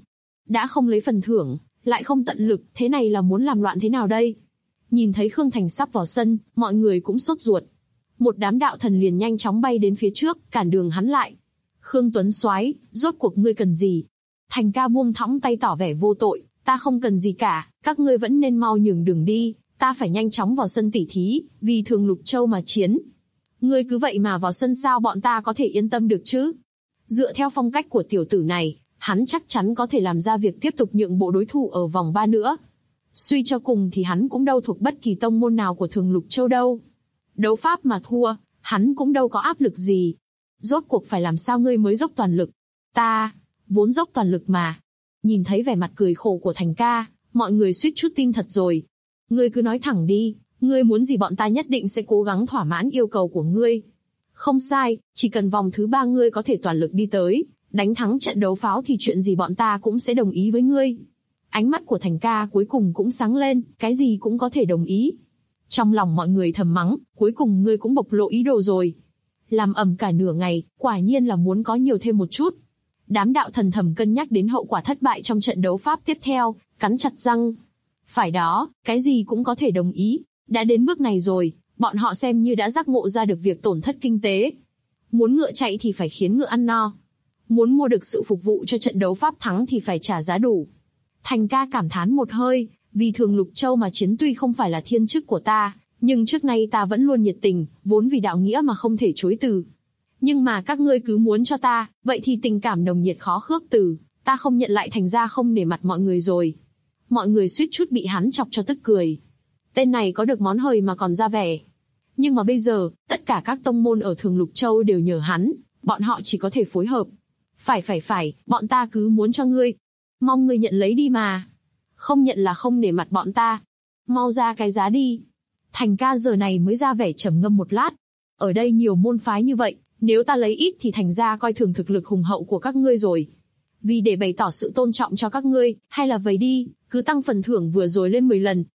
Đã không lấy phần thưởng, lại không tận lực, thế này là muốn làm loạn thế nào đây? Nhìn thấy Khương Thành sắp vào sân, mọi người cũng sốt ruột. Một đám đạo thần liền nhanh chóng bay đến phía trước, cản đường hắn lại. Khương Tuấn soái, rốt cuộc ngươi cần gì? Thành ca buông thõng tay tỏ vẻ vô tội, ta không cần gì cả, các ngươi vẫn nên mau nhường đường đi, ta phải nhanh chóng vào sân tỉ thí, vì Thường Lục Châu mà chiến. Ngươi cứ vậy mà vào sân sao bọn ta có thể yên tâm được chứ? Dựa theo phong cách của tiểu tử này, hắn chắc chắn có thể làm ra việc tiếp tục nhượng bộ đối thủ ở vòng 3 nữa. Suy cho cùng thì hắn cũng đâu thuộc bất kỳ tông môn nào của Thường Lục Châu đâu. Đấu pháp mà thua, hắn cũng đâu có áp lực gì. Rốt cuộc phải làm sao ngươi mới dốc toàn lực? Ta, vốn dốc toàn lực mà. Nhìn thấy vẻ mặt cười khổ của Thành ca, mọi người suýt chút tin thật rồi. Ngươi cứ nói thẳng đi, ngươi muốn gì bọn ta nhất định sẽ cố gắng thỏa mãn yêu cầu của ngươi. Không sai, chỉ cần vòng thứ 3 ngươi có thể toàn lực đi tới, đánh thắng trận đấu pháo thì chuyện gì bọn ta cũng sẽ đồng ý với ngươi. Ánh mắt của Thành ca cuối cùng cũng sáng lên, cái gì cũng có thể đồng ý. Trong lòng mọi người thầm mắng, cuối cùng ngươi cũng bộc lộ ý đồ rồi. Làm ầm cả nửa ngày, quả nhiên là muốn có nhiều thêm một chút. Đám đạo thần thầm cân nhắc đến hậu quả thất bại trong trận đấu pháp tiếp theo, cắn chặt răng. Phải đó, cái gì cũng có thể đồng ý. Đã đến bước này rồi, bọn họ xem như đã giác ngộ ra được việc tổn thất kinh tế. Muốn ngựa chạy thì phải khiến ngựa ăn no. Muốn mua được sự phục vụ cho trận đấu pháp thắng thì phải trả giá đủ. Thành ca cảm thán một hơi, vì Thường Lục Châu mà chiến tuy không phải là thiên chức của ta, nhưng trước nay ta vẫn luôn nhiệt tình, vốn vì đạo nghĩa mà không thể chối từ. Nhưng mà các ngươi cứ muốn cho ta, vậy thì tình cảm nồng nhiệt khó khước từ, ta không nhận lại thành ra không nể mặt mọi người rồi. Mọi người suýt chút bị hắn chọc cho tức cười. Tên này có được món hời mà còn ra vẻ. Nhưng mà bây giờ, tất cả các tông môn ở Thường Lục Châu đều nhờ hắn, bọn họ chỉ có thể phối hợp. Phải, bọn ta cứ muốn cho ngươi. Mong ngươi nhận lấy đi mà. Không nhận là không nể mặt bọn ta. Mau ra cái giá đi. Thành ca giờ này mới ra vẻ trầm ngâm một lát. Ở đây nhiều môn phái như vậy, nếu ta lấy ít thì thành ra coi thường thực lực hùng hậu của các ngươi rồi. Vì để bày tỏ sự tôn trọng cho các ngươi, hay là vậy đi, cứ tăng phần thưởng vừa rồi lên 10 lần.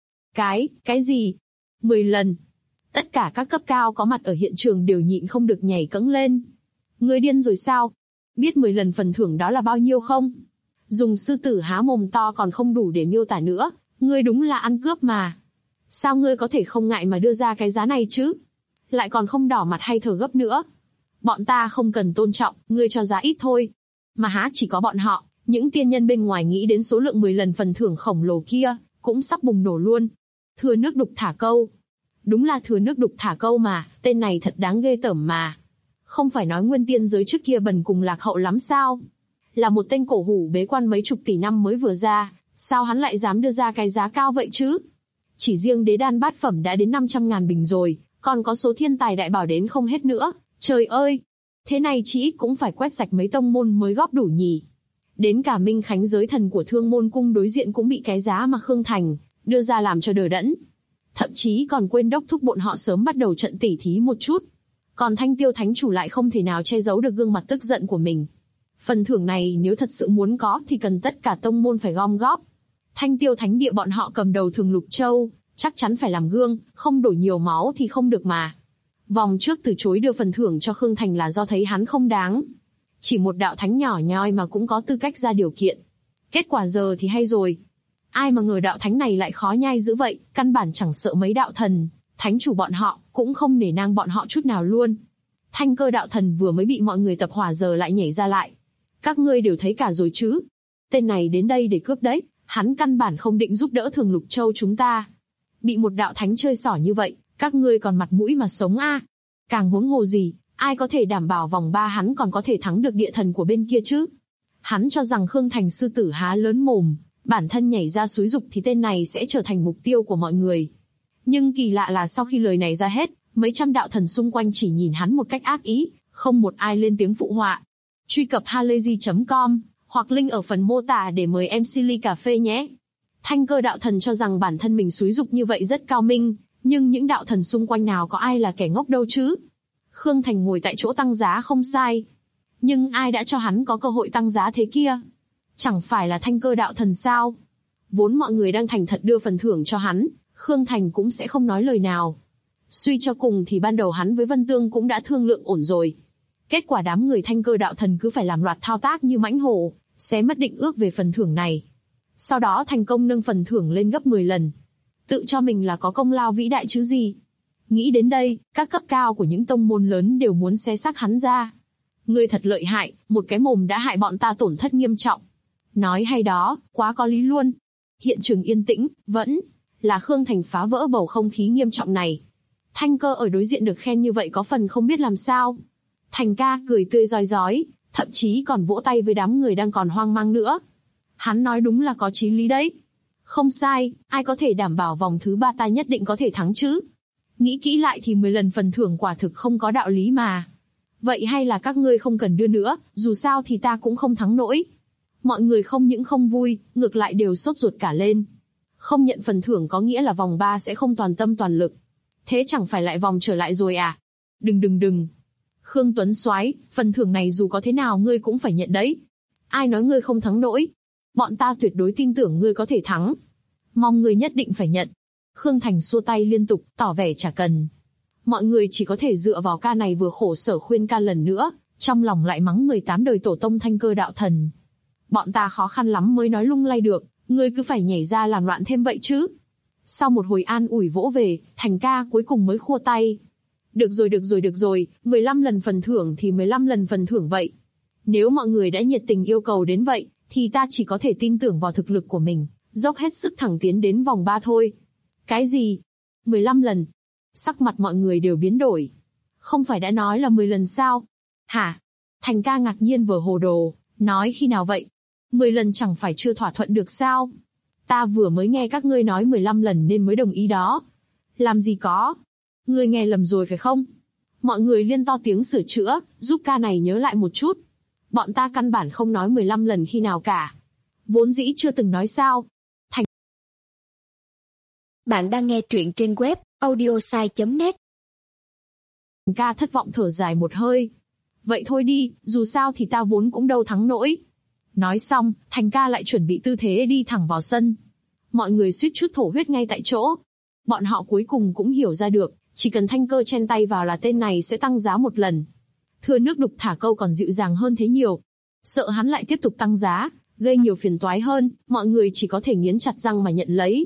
Cái gì? 10 lần? Tất cả các cấp cao có mặt ở hiện trường đều nhịn không được nhảy cẫng lên. Ngươi điên rồi sao? Biết 10 lần phần thưởng đó là bao nhiêu không? Dùng sư tử há mồm to còn không đủ để miêu tả nữa, ngươi đúng là ăn cướp mà. Sao ngươi có thể không ngại mà đưa ra cái giá này chứ? Lại còn không đỏ mặt hay thở gấp nữa. Bọn ta không cần tôn trọng, ngươi cho giá ít thôi. Mà há chỉ có bọn họ, những tiên nhân bên ngoài nghĩ đến số lượng 10 lần phần thưởng khổng lồ kia, cũng sắp bùng nổ luôn. Thừa nước đục thả câu. Đúng là thừa nước đục thả câu mà, tên này thật đáng ghê tởm mà. Không phải nói nguyên tiên giới trước kia bần cùng lạc hậu lắm sao? Là một tên cổ hủ bế quan mấy chục tỷ năm mới vừa ra, sao hắn lại dám đưa ra cái giá cao vậy chứ? Chỉ riêng đế đan bát phẩm đã đến 500.000 bình rồi, còn có số thiên tài đại bảo đến không hết nữa, trời ơi! Thế này chỉ ít cũng phải quét sạch mấy tông môn mới góp đủ nhỉ. Đến cả Minh Khánh giới thần của Thương Môn Cung đối diện cũng bị cái giá mà Khương Thành đưa ra làm cho đờ đẫn. Thậm chí còn quên đốc thúc bọn họ sớm bắt đầu trận tỉ thí một chút. Còn Thanh Tiêu Thánh Chủ lại không thể nào che giấu được gương mặt tức giận của mình. Phần thưởng này nếu thật sự muốn có thì cần tất cả tông môn phải gom góp. Thanh Tiêu Thánh Địa bọn họ cầm đầu Thường Lục Châu, chắc chắn phải làm gương, không đổ nhiều máu thì không được mà. Vòng trước từ chối đưa phần thưởng cho Khương Thành là do thấy hắn không đáng. Chỉ một đạo thánh nhỏ nhoi mà cũng có tư cách ra điều kiện. Kết quả giờ thì hay rồi. Ai mà ngờ đạo thánh này lại khó nhai dữ vậy, căn bản chẳng sợ mấy đạo thần, thánh chủ bọn họ, cũng không nể nang bọn họ chút nào luôn. Thanh Cơ đạo thần vừa mới bị mọi người tập hỏa giờ lại nhảy ra lại. Các ngươi đều thấy cả rồi chứ. Tên này đến đây để cướp đấy, hắn căn bản không định giúp đỡ Thường Lục Châu chúng ta. Bị một đạo thánh chơi xỏ như vậy, các ngươi còn mặt mũi mà sống à? Càng huống hồ gì, ai có thể đảm bảo vòng 3 hắn còn có thể thắng được địa thần của bên kia chứ? Hắn cho rằng Khương Thành sư tử há lớn mồm, bản thân nhảy ra xúi giục thì tên này sẽ trở thành mục tiêu của mọi người. Nhưng kỳ lạ là sau khi lời này ra hết, mấy trăm đạo thần xung quanh chỉ nhìn hắn một cách ác ý, không một ai lên tiếng phụ họa. Truy cập halayzi.com hoặc link ở phần mô tả để mời MC ly cà phê nhé. Thanh Cơ đạo thần cho rằng bản thân mình xúi giục như vậy rất cao minh, nhưng những đạo thần xung quanh nào có ai là kẻ ngốc đâu chứ. Khương Thành ngồi tại chỗ tăng giá không sai. Nhưng ai đã cho hắn có cơ hội tăng giá thế kia? Chẳng phải là Thanh Cơ đạo thần sao? Vốn mọi người đang thành thật đưa phần thưởng cho hắn, Khương Thành cũng sẽ không nói lời nào. Suy cho cùng thì ban đầu hắn với Vân Tương cũng đã thương lượng ổn rồi. Kết quả đám người Thanh Cơ đạo thần cứ phải làm loạt thao tác như mãnh hổ, xé mất định ước về phần thưởng này. Sau đó thành công nâng phần thưởng lên gấp 10 lần. Tự cho mình là có công lao vĩ đại chứ gì. Nghĩ đến đây, các cấp cao của những tông môn lớn đều muốn xé xác hắn ra. Ngươi thật lợi hại, một cái mồm đã hại bọn ta tổn thất nghiêm trọng. Nói hay đó, quá có lý luôn. Hiện trường yên tĩnh, vẫn là Khương Thành phá vỡ bầu không khí nghiêm trọng này. Thanh Cơ ở đối diện được khen như vậy có phần không biết làm sao. Thành ca cười tươi rói rói, thậm chí còn vỗ tay với đám người đang còn hoang mang nữa. Hắn nói đúng là có chí lý đấy. Không sai, ai có thể đảm bảo vòng thứ 3 ta nhất định có thể thắng chứ? Nghĩ kỹ lại thì 10 lần phần thưởng quả thực không có đạo lý mà. Vậy hay là các ngươi không cần đưa nữa, dù sao thì ta cũng không thắng nổi. Mọi người không những không vui, ngược lại đều sốt ruột cả lên. Không nhận phần thưởng có nghĩa là vòng 3 sẽ không toàn tâm toàn lực. Thế chẳng phải lại vòng trở lại rồi à? Đừng. Khương Tuấn Soái, phần thưởng này dù có thế nào ngươi cũng phải nhận đấy. Ai nói ngươi không thắng nổi? Bọn ta tuyệt đối tin tưởng ngươi có thể thắng. Mong ngươi nhất định phải nhận. Khương Thành xua tay liên tục, tỏ vẻ chả cần. Mọi người chỉ có thể dựa vào ca này vừa khổ sở khuyên can lần nữa, trong lòng lại mắng 18 đời tổ tông Thanh Cơ đạo thần. Bọn ta khó khăn lắm mới nói lung lay được, ngươi cứ phải nhảy ra làm loạn thêm vậy chứ. Sau một hồi an ủi vỗ về, Thành ca cuối cùng mới khua tay. Được rồi, 15 lần phần thưởng thì 15 lần phần thưởng vậy. Nếu mọi người đã nhiệt tình yêu cầu đến vậy, thì ta chỉ có thể tin tưởng vào thực lực của mình, dốc hết sức thẳng tiến đến vòng 3 thôi. Cái gì? 15 lần? Sắc mặt mọi người đều biến đổi. Không phải đã nói là 10 lần sao? Hả? Thành ca ngạc nhiên vờ hồ đồ, nói khi nào vậy? 10 lần chẳng phải chưa thỏa thuận được sao? Ta vừa mới nghe các ngươi nói 15 lần nên mới đồng ý đó. Làm gì có? Ngươi nghe lầm rồi phải không? Mọi người liên to tiếng sửa chữa, giúp ca này nhớ lại một chút. Bọn ta căn bản không nói 15 lần khi nào cả. Vốn dĩ chưa từng nói sao. Bạn đang nghe truyện trên web audiosai.net. Thành ca thất vọng thở dài một hơi. Vậy thôi đi, dù sao thì ta vốn cũng đâu thắng nổi. Nói xong, Thành ca lại chuẩn bị tư thế đi thẳng vào sân. Mọi người suýt chút thổ huyết ngay tại chỗ. Bọn họ cuối cùng cũng hiểu ra được, chỉ cần Thanh Cơ chen tay vào là tên này sẽ tăng giá một lần. Thưa nước đục thả câu còn dịu dàng hơn thế nhiều. Sợ hắn lại tiếp tục tăng giá, gây nhiều phiền toái hơn, mọi người chỉ có thể nghiến chặt răng mà nhận lấy.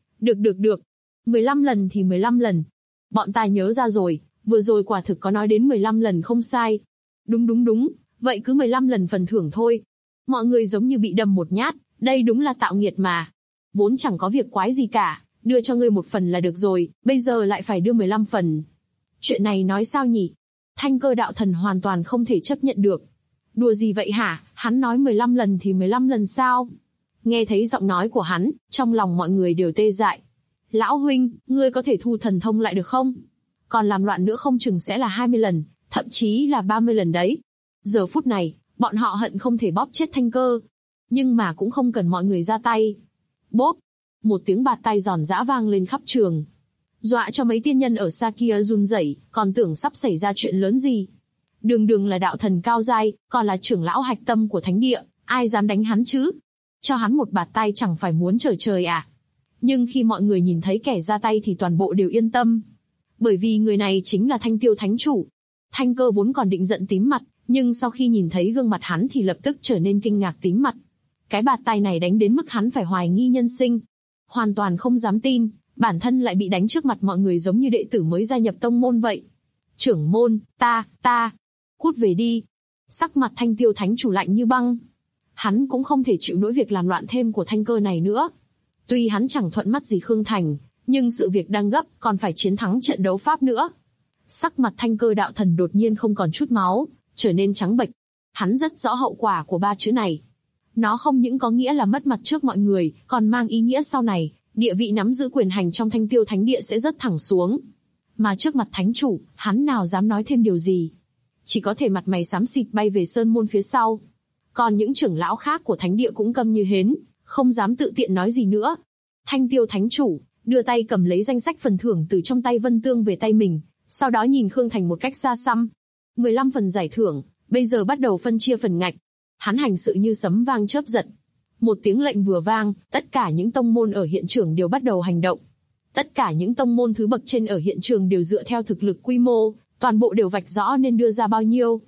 Được. 15 lần thì 15 lần. Bọn ta nhớ ra rồi, vừa rồi quả thực có nói đến 15 lần không sai. Đúng, vậy cứ 15 lần phần thưởng thôi. Mọi người giống như bị đâm một nhát, đây đúng là tạo nghiệt mà. Vốn chẳng có việc quái gì cả, đưa cho ngươi một phần là được rồi, bây giờ lại phải đưa 15 phần. Chuyện này nói sao nhỉ? Thanh Cơ đạo thần hoàn toàn không thể chấp nhận được. Đùa gì vậy hả, hắn nói 15 lần thì 15 lần sao? Nghe thấy giọng nói của hắn, trong lòng mọi người đều tê dại. Lão huynh, ngươi có thể thu thần thông lại được không? Còn làm loạn nữa không chừng sẽ là 20 lần, thậm chí là 30 lần đấy. Giờ phút này, bọn họ hận không thể bóp chết Thanh Cơ. Nhưng mà cũng không cần mọi người ra tay. Bốp! Một tiếng bạt tay giòn giã vang lên khắp trường. Dọa cho mấy tiên nhân ở xa kia run rẩy, còn tưởng sắp xảy ra chuyện lớn gì. Đường là đạo thần cao giai, còn là trưởng lão hạch tâm của thánh địa, ai dám đánh hắn chứ? Cho hắn một bạt tay chẳng phải muốn trở trời à? Nhưng khi mọi người nhìn thấy kẻ ra tay thì toàn bộ đều yên tâm. Bởi vì người này chính là Thanh Tiêu Thánh Chủ. Thanh Cơ vốn còn định giận tím mặt, nhưng sau khi nhìn thấy gương mặt hắn thì lập tức trở nên kinh ngạc tím mặt. Cái bạt tay này đánh đến mức hắn phải hoài nghi nhân sinh. Hoàn toàn không dám tin, bản thân lại bị đánh trước mặt mọi người giống như đệ tử mới gia nhập tông môn vậy. Trưởng môn, ta, cút về đi. Sắc mặt Thanh Tiêu Thánh Chủ lạnh như băng. Hắn cũng không thể chịu nổi việc làm loạn thêm của Thanh Cơ này nữa. Tuy hắn chẳng thuận mắt gì Khương Thành, nhưng sự việc đang gấp, còn phải chiến thắng trận đấu pháp nữa. Sắc mặt Thanh Cơ đạo thần đột nhiên không còn chút máu, trở nên trắng bệch. Hắn rất rõ hậu quả của 3 chữ này. Nó không những có nghĩa là mất mặt trước mọi người, còn mang ý nghĩa sau này, địa vị nắm giữ quyền hành trong Thanh Tiêu Thánh Địa sẽ rất thẳng xuống. Mà trước mặt Thánh Chủ, hắn nào dám nói thêm điều gì. Chỉ có thể mặt mày xám xịt bay về sơn môn phía sau. Còn những trưởng lão khác của Thánh Địa cũng câm như hến, không dám tự tiện nói gì nữa. Thanh Tiêu Thánh Chủ đưa tay cầm lấy danh sách phần thưởng từ trong tay Vân Tương về tay mình, sau đó nhìn Khương Thành một cách xa xăm. 15 phần giải thưởng, bây giờ bắt đầu phân chia phần ngạch. Hắn hành sự như sấm vang chớp giật. Một tiếng lệnh vừa vang, tất cả những tông môn ở hiện trường đều bắt đầu hành động. Tất cả những tông môn thứ bậc trên ở hiện trường đều dựa theo thực lực quy mô, toàn bộ đều vạch rõ nên đưa ra bao nhiêu.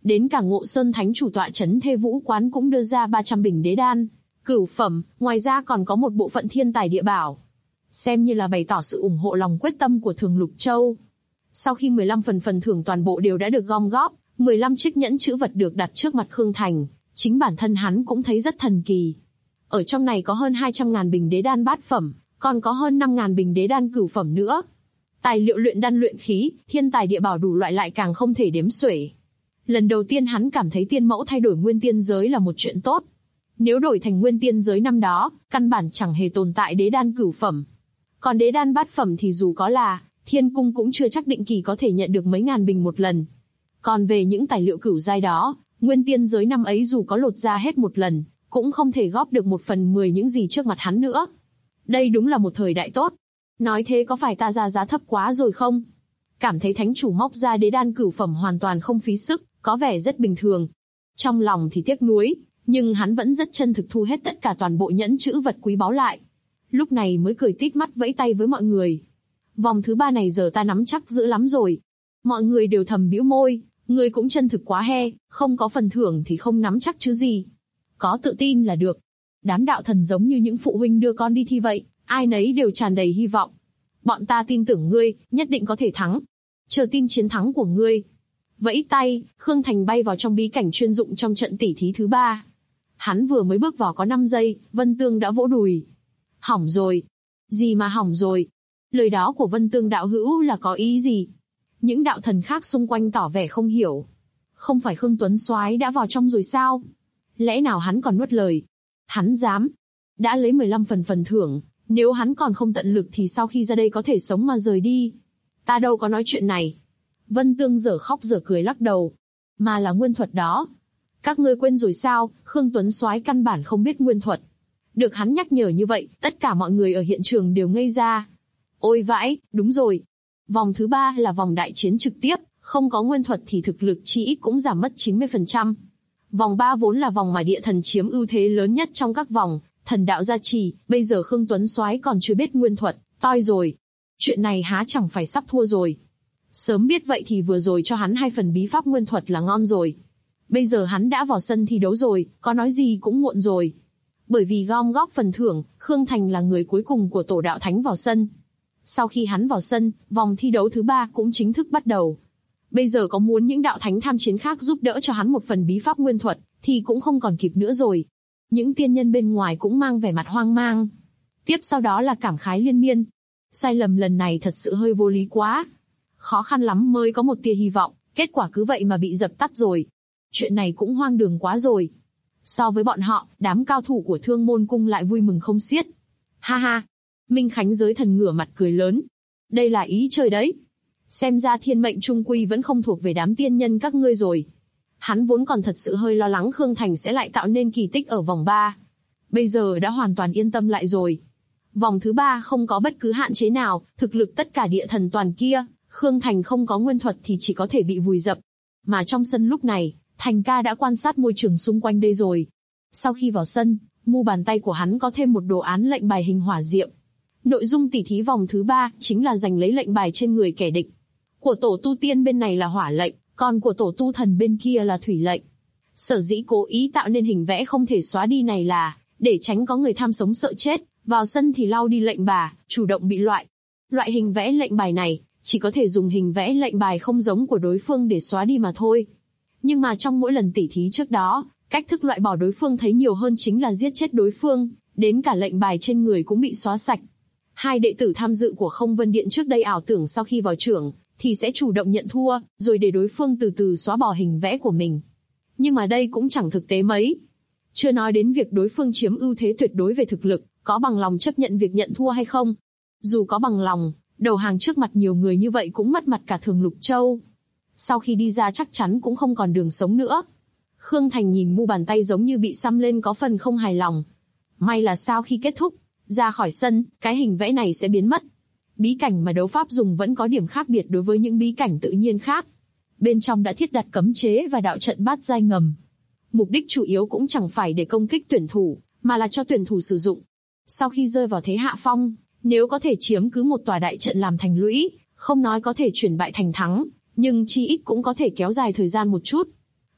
Đến cả Ngộ Sơn Thánh chủ tọa trấn Thê Vũ Quán cũng đưa ra 300 bình đế đan, cửu phẩm, ngoài ra còn có một bộ phận thiên tài địa bảo. Xem như là bày tỏ sự ủng hộ lòng quyết tâm của Thường Lục Châu. Sau khi 15 phần thưởng toàn bộ đều đã được gom góp, 15 chiếc nhẫn chữ vật được đặt trước mặt Khương Thành, chính bản thân hắn cũng thấy rất thần kỳ. Ở trong này có hơn 200.000 bình đế đan bát phẩm, còn có hơn 5.000 bình đế đan cửu phẩm nữa. Tài liệu luyện đan luyện khí, thiên tài địa bảo đủ loại lại càng không thể đếm xuể. Lần đầu tiên hắn cảm thấy tiên mẫu thay đổi nguyên tiên giới là một chuyện tốt. Nếu đổi thành nguyên tiên giới năm đó, căn bản chẳng hề tồn tại đế đan cửu phẩm. Còn đế đan bát phẩm thì dù có là, thiên cung cũng chưa chắc định kỳ có thể nhận được mấy ngàn bình một lần. Còn về những tài liệu cửu giai đó, nguyên tiên giới năm ấy dù có lột ra hết một lần, cũng không thể góp được 1/10 những gì trước mặt hắn nữa. Đây đúng là một thời đại tốt. Nói thế có phải ta ra giá thấp quá rồi không? Cảm thấy thánh chủ móc ra đế đan cửu phẩm hoàn toàn không phí sức, có vẻ rất bình thường. Trong lòng thì tiếc nuối, nhưng hắn vẫn rất chân thực thu hết tất cả toàn bộ nhẫn chữ vật quý báu lại. Lúc này mới cười tít mắt vẫy tay với mọi người. Vòng thứ 3 này giờ ta nắm chắc dữ lắm rồi. Mọi người đều thầm bĩu môi, người cũng chân thực quá he, không có phần thưởng thì không nắm chắc chứ gì. Có tự tin là được. Đám đạo thần giống như những phụ huynh đưa con đi thi vậy, ai nấy đều tràn đầy hy vọng. Bọn ta tin tưởng ngươi, nhất định có thể thắng. Chờ tin chiến thắng của ngươi. Vẫy tay, Khương Thành bay vào trong bí cảnh chuyên dụng trong trận tỉ thí thứ 3. Hắn vừa mới bước vào có 5 giây, Vân Tương đã vỗ đùi. Hỏng rồi. Gì mà hỏng rồi? Lời đó của Vân Tương đạo hữu là có ý gì? Những đạo thần khác xung quanh tỏ vẻ không hiểu. Không phải Khương Tuấn Soái đã vào trong rồi sao? Lẽ nào hắn còn nuốt lời? Hắn dám. Đã lấy 15 phần thưởng, nếu hắn còn không tận lực thì sau khi ra đây có thể sống mà rời đi. Ta đâu có nói chuyện này. Vân Tương dở khóc dở cười lắc đầu. Mà là nguyên thuật đó. Các ngươi quên rồi sao, Khương Tuấn Soái căn bản không biết nguyên thuật. Được hắn nhắc nhở như vậy, tất cả mọi người ở hiện trường đều ngây ra. Ôi vãi, đúng rồi. Vòng thứ 3 là vòng đại chiến trực tiếp, không có nguyên thuật thì thực lực chỉ ít cũng giảm mất 90%. Vòng 3 vốn là vòng mà địa thần chiếm ưu thế lớn nhất trong các vòng, thần đạo gia trì, bây giờ Khương Tuấn Soái còn chưa biết nguyên thuật, toi rồi. Chuyện này há chẳng phải sắp thua rồi. Sớm biết vậy thì vừa rồi cho hắn 2 phần bí pháp nguyên thuật là ngon rồi. Bây giờ hắn đã vào sân thi đấu rồi, có nói gì cũng muộn rồi. Bởi vì gom góp phần thưởng, Khương Thành là người cuối cùng của tổ đạo thánh vào sân. Sau khi hắn vào sân, vòng thi đấu thứ 3 cũng chính thức bắt đầu. Bây giờ có muốn những đạo thánh tham chiến khác giúp đỡ cho hắn một phần bí pháp nguyên thuật, thì cũng không còn kịp nữa rồi. Những tiên nhân bên ngoài cũng mang vẻ mặt hoang mang. Tiếp sau đó là cảm khái liên miên. Sai lầm lần này thật sự hơi vô lý quá. Khó khăn lắm mới có một tia hy vọng, kết quả cứ vậy mà bị dập tắt rồi. Chuyện này cũng hoang đường quá rồi. So với bọn họ, đám cao thủ của Thương Môn Cung lại vui mừng không xiết. Ha ha! Minh Khánh giới thần ngửa mặt cười lớn. Đây là ý trời đấy. Xem ra thiên mệnh trung quy vẫn không thuộc về đám tiên nhân các ngươi rồi. Hắn vốn còn thật sự hơi lo lắng Khương Thành sẽ lại tạo nên kỳ tích ở vòng 3. Bây giờ đã hoàn toàn yên tâm lại rồi. Vòng thứ 3 không có bất cứ hạn chế nào, thực lực tất cả địa thần toàn kia, Khương Thành không có nguyên thuật thì chỉ có thể bị vùi dập. Mà trong sân lúc này, Thành ca đã quan sát môi trường xung quanh đây rồi. Sau khi vào sân, mu bàn tay của hắn có thêm một đồ án lệnh bài hình hỏa diệm. Nội dung tỉ thí vòng thứ 3 chính là giành lấy lệnh bài trên người kẻ địch. Của tổ tu tiên bên này là hỏa lệnh, còn của tổ tu thần bên kia là thủy lệnh. Sở dĩ cố ý tạo nên hình vẽ không thể xóa đi này là để tránh có người tham sống sợ chết, vào sân thì lau đi lệnh bài, chủ động bị loại. Loại hình vẽ lệnh bài này chỉ có thể dùng hình vẽ lệnh bài không giống của đối phương để xóa đi mà thôi. Nhưng mà trong mỗi lần tỉ thí trước đó, cách thức loại bỏ đối phương thấy nhiều hơn chính là giết chết đối phương, đến cả lệnh bài trên người cũng bị xóa sạch. Hai đệ tử tham dự của Không Vân Điện trước đây ảo tưởng sau khi vào trưởng thì sẽ chủ động nhận thua, rồi để đối phương từ từ xóa bỏ hình vẽ của mình. Nhưng mà đây cũng chẳng thực tế mấy. Chưa nói đến việc đối phương chiếm ưu thế tuyệt đối về thực lực, có bằng lòng chấp nhận việc nhận thua hay không. Dù có bằng lòng, đầu hàng trước mặt nhiều người như vậy cũng mất mặt cả Thường Lục Châu. Sau khi đi ra chắc chắn cũng không còn đường sống nữa. Khương Thành nhìn mu bàn tay giống như bị xăm lên có phần không hài lòng. May là sau khi kết thúc, ra khỏi sân, cái hình vẽ này sẽ biến mất. Bí cảnh mà đấu pháp dùng vẫn có điểm khác biệt đối với những bí cảnh tự nhiên khác. Bên trong đã thiết đặt cấm chế và đạo trận bát giai ngầm. Mục đích chủ yếu cũng chẳng phải để công kích tuyển thủ, mà là cho tuyển thủ sử dụng. Sau khi rơi vào thế hạ phong, nếu có thể chiếm cứ một tòa đại trận làm thành lũy, không nói có thể chuyển bại thành thắng, nhưng chi ít cũng có thể kéo dài thời gian một chút.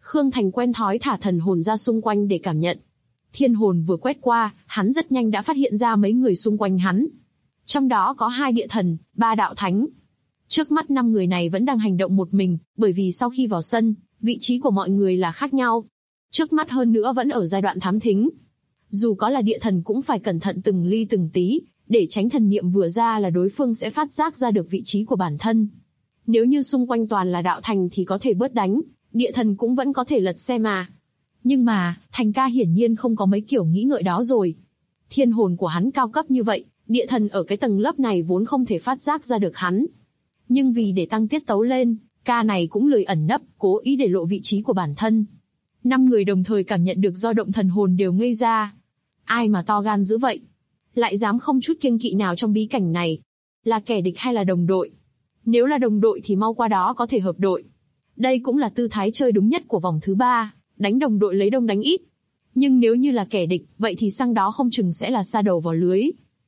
Khương Thành quen thói thả thần hồn ra xung quanh để cảm nhận. Thiên hồn vừa quét qua, hắn rất nhanh đã phát hiện ra mấy người xung quanh hắn. Trong đó có 2 địa thần, 3 đạo thánh. Trước mắt 5 người này vẫn đang hành động một mình, bởi vì sau khi vào sân, vị trí của mọi người là khác nhau. Trước mắt hơn nữa vẫn ở giai đoạn thám thính. Dù có là địa thần cũng phải cẩn thận từng ly từng tí, để tránh thần niệm vừa ra là đối phương sẽ phát giác ra được vị trí của bản thân. Nếu như xung quanh toàn là đạo thành thì có thể bớt đánh, địa thần cũng vẫn có thể lật xe mà. Nhưng mà, Thành ca hiển nhiên không có mấy kiểu nghĩ ngợi đó rồi. Thiên hồn của hắn cao cấp như vậy, địa thần ở cái tầng lớp này vốn không thể phát giác ra được hắn. Nhưng vì để tăng tiết tấu lên, ca này cũng lười ẩn nấp, cố ý để lộ vị trí của bản thân. 5 người đồng thời cảm nhận được dao động thần hồn đều ngây ra. Ai mà to gan dữ vậy? Lại dám không chút kiêng kỵ nào trong bí cảnh này? Là kẻ địch hay là đồng đội? Nếu là đồng đội thì mau qua đó có thể hợp đội. Đây cũng là tư thái chơi đúng nhất của vòng thứ 3, đánh đồng đội lấy đông đánh ít. Nhưng nếu như là kẻ địch, vậy thì sang đó không chừng sẽ là sa đầu vào lưới.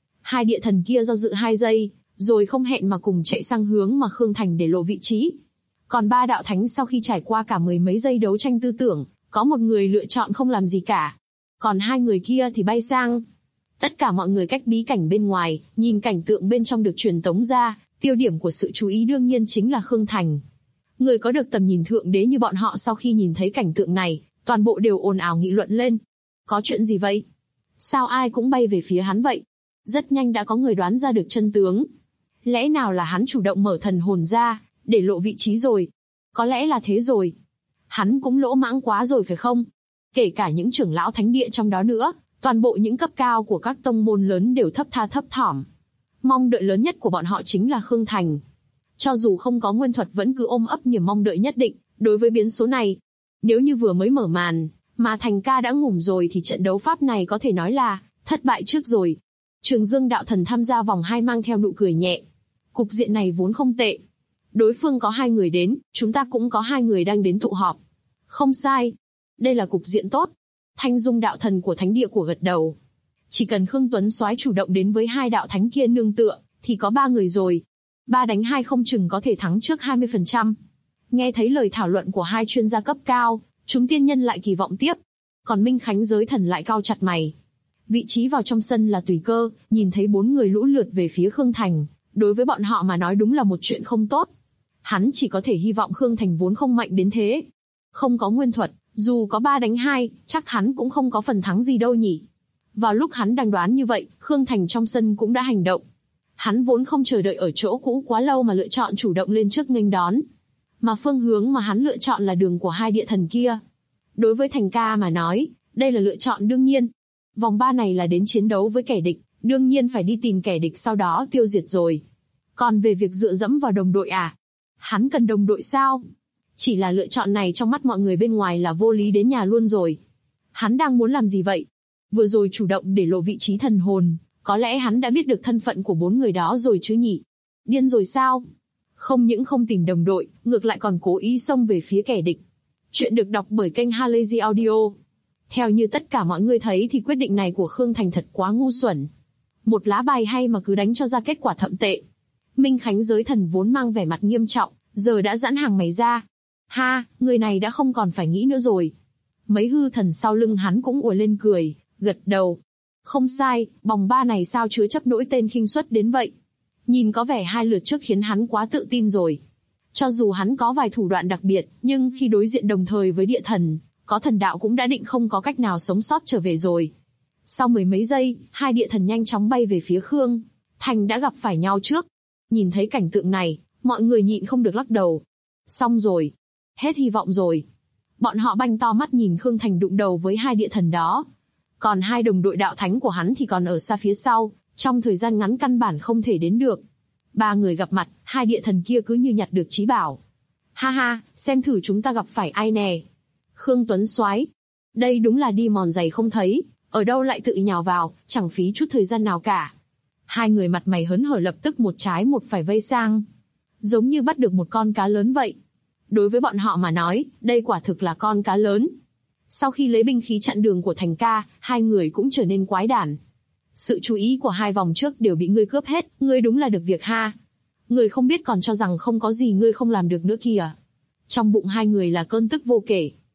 2 địa thần kia do dự 2 giây, rồi không hẹn mà cùng chạy sang hướng mà Khương Thành để lộ vị trí. Còn 3 đạo thánh sau khi trải qua cả 10 mấy giây đấu tranh tư tưởng, có một người lựa chọn không làm gì cả. Còn 2 người kia thì bay sang. Tất cả mọi người cách bí cảnh bên ngoài, nhìn cảnh tượng bên trong được truyền tống ra, tiêu điểm của sự chú ý đương nhiên chính là Khương Thành. Người có được tầm nhìn thượng đế như bọn họ sau khi nhìn thấy cảnh tượng này, toàn bộ đều ồn ào nghị luận lên. Có chuyện gì vậy? Sao ai cũng bay về phía hắn vậy? Rất nhanh đã có người đoán ra được chân tướng. Lẽ nào là hắn chủ động mở thần hồn ra, để lộ vị trí rồi? Có lẽ là thế rồi. Hắn cũng lỗ mãng quá rồi phải không? Kể cả những trưởng lão thánh địa trong đó nữa, toàn bộ những cấp cao của các tông môn lớn đều thấp tha thấp thỏm. Mong đợi lớn nhất của bọn họ chính là Khương Thành. Cho dù không có nguyên thuật vẫn cứ ôm ấp niềm mong đợi nhất định, đối với biến số này. Nếu như vừa mới mở màn, mà Thành ca đã ngủm rồi thì trận đấu pháp này có thể nói là thất bại trước rồi. Trường Dương đạo thần tham gia vòng 2 mang theo nụ cười nhẹ. Cục diện này vốn không tệ. Đối phương có 2 người đến, chúng ta cũng có 2 người đang đến tụ họp. Không sai. Đây là cục diện tốt. Thanh Dung đạo thần của thánh địa của gật đầu. Chỉ cần Khương Tuấn Soái chủ động đến với 2 đạo thánh kia nương tựa, thì có 3 người rồi. 3 đánh 2 không chừng có thể thắng trước 20%. Nghe thấy lời thảo luận của 2 chuyên gia cấp cao, chúng tiên nhân lại kỳ vọng tiếp. Còn Minh Khánh giới thần lại cau chặt mày. Vị trí vào trong sân là tùy cơ, nhìn thấy 4 người lũ lượt về phía Khương Thành, đối với bọn họ mà nói đúng là một chuyện không tốt. Hắn chỉ có thể hy vọng Khương Thành vốn không mạnh đến thế. Không có nguyên thuật, dù có 3 đánh 2, chắc hắn cũng không có phần thắng gì đâu nhỉ. Vào lúc hắn đang đoán như vậy, Khương Thành trong sân cũng đã hành động. Hắn vốn không chờ đợi ở chỗ cũ quá lâu mà lựa chọn chủ động lên trước nghênh đón. Mà phương hướng mà hắn lựa chọn là đường của 2 địa thần kia. Đối với Thành ca mà nói, đây là lựa chọn đương nhiên. Vòng 3 này là đến chiến đấu với kẻ địch, đương nhiên phải đi tìm kẻ địch sau đó tiêu diệt rồi. Còn về việc dựa dẫm vào đồng đội à? Hắn cần đồng đội sao? Chỉ là lựa chọn này trong mắt mọi người bên ngoài là vô lý đến nhà luôn rồi. Hắn đang muốn làm gì vậy? Vừa rồi chủ động để lộ vị trí thần hồn, có lẽ hắn đã biết được thân phận của 4 người đó rồi chứ nhỉ? Điên rồi sao? Không những không tìm đồng đội, ngược lại còn cố ý xông về phía kẻ địch. Chuyện được đọc bởi kênh Halazy Audio. Theo như tất cả mọi người thấy thì quyết định này của Khương Thành thật quá ngu xuẩn. Một lá bài hay mà cứ đánh cho ra kết quả thậm tệ. Minh Khánh giới thần vốn mang vẻ mặt nghiêm trọng, giờ đã giãn hàng mày ra. Ha, người này đã không còn phải nghĩ nữa rồi. Mấy hư thần sau lưng hắn cũng ùa lên cười, gật đầu. Không sai, vòng 3 này sao chứa chấp nỗi tên khinh suất đến vậy. Nhìn có vẻ 2 lượt trước khiến hắn quá tự tin rồi. Cho dù hắn có vài thủ đoạn đặc biệt, nhưng khi đối diện đồng thời với địa thần, có thần đạo cũng đã định không có cách nào sống sót trở về rồi. Sau 10 mấy giây, 2 địa thần nhanh chóng bay về phía Khương Thành đã gặp phải nhau trước. Nhìn thấy cảnh tượng này, mọi người nhịn không được lắc đầu. Xong rồi. Hết hy vọng rồi. Bọn họ banh to mắt nhìn Khương Thành đụng đầu với 2 địa thần đó. Còn 2 đồng đội đạo thánh của hắn thì còn ở xa phía sau, trong thời gian ngắn căn bản không thể đến được. 3 người gặp mặt, 2 địa thần kia cứ như nhặt được chí bảo. Ha ha, xem thử chúng ta gặp phải ai nè. Khương Tuấn Soái, đây đúng là đi mòn giày không thấy, ở đâu lại tự nhào vào, chẳng phí chút thời gian nào cả. 2 người mặt mày hớn hở lập tức một trái một phải vây sang. Giống như bắt được một con cá lớn vậy. Đối với bọn họ mà nói, đây quả thực là con cá lớn. Sau khi lấy binh khí chặn đường của Thành ca, 2 người cũng trở nên quái đản. Sự chú ý của 2 vòng trước đều bị ngươi cướp hết, ngươi đúng là được việc ha. Ngươi không biết còn cho rằng không có gì ngươi không làm được nữa kìa. Trong bụng 2 người là cơn tức vô kể.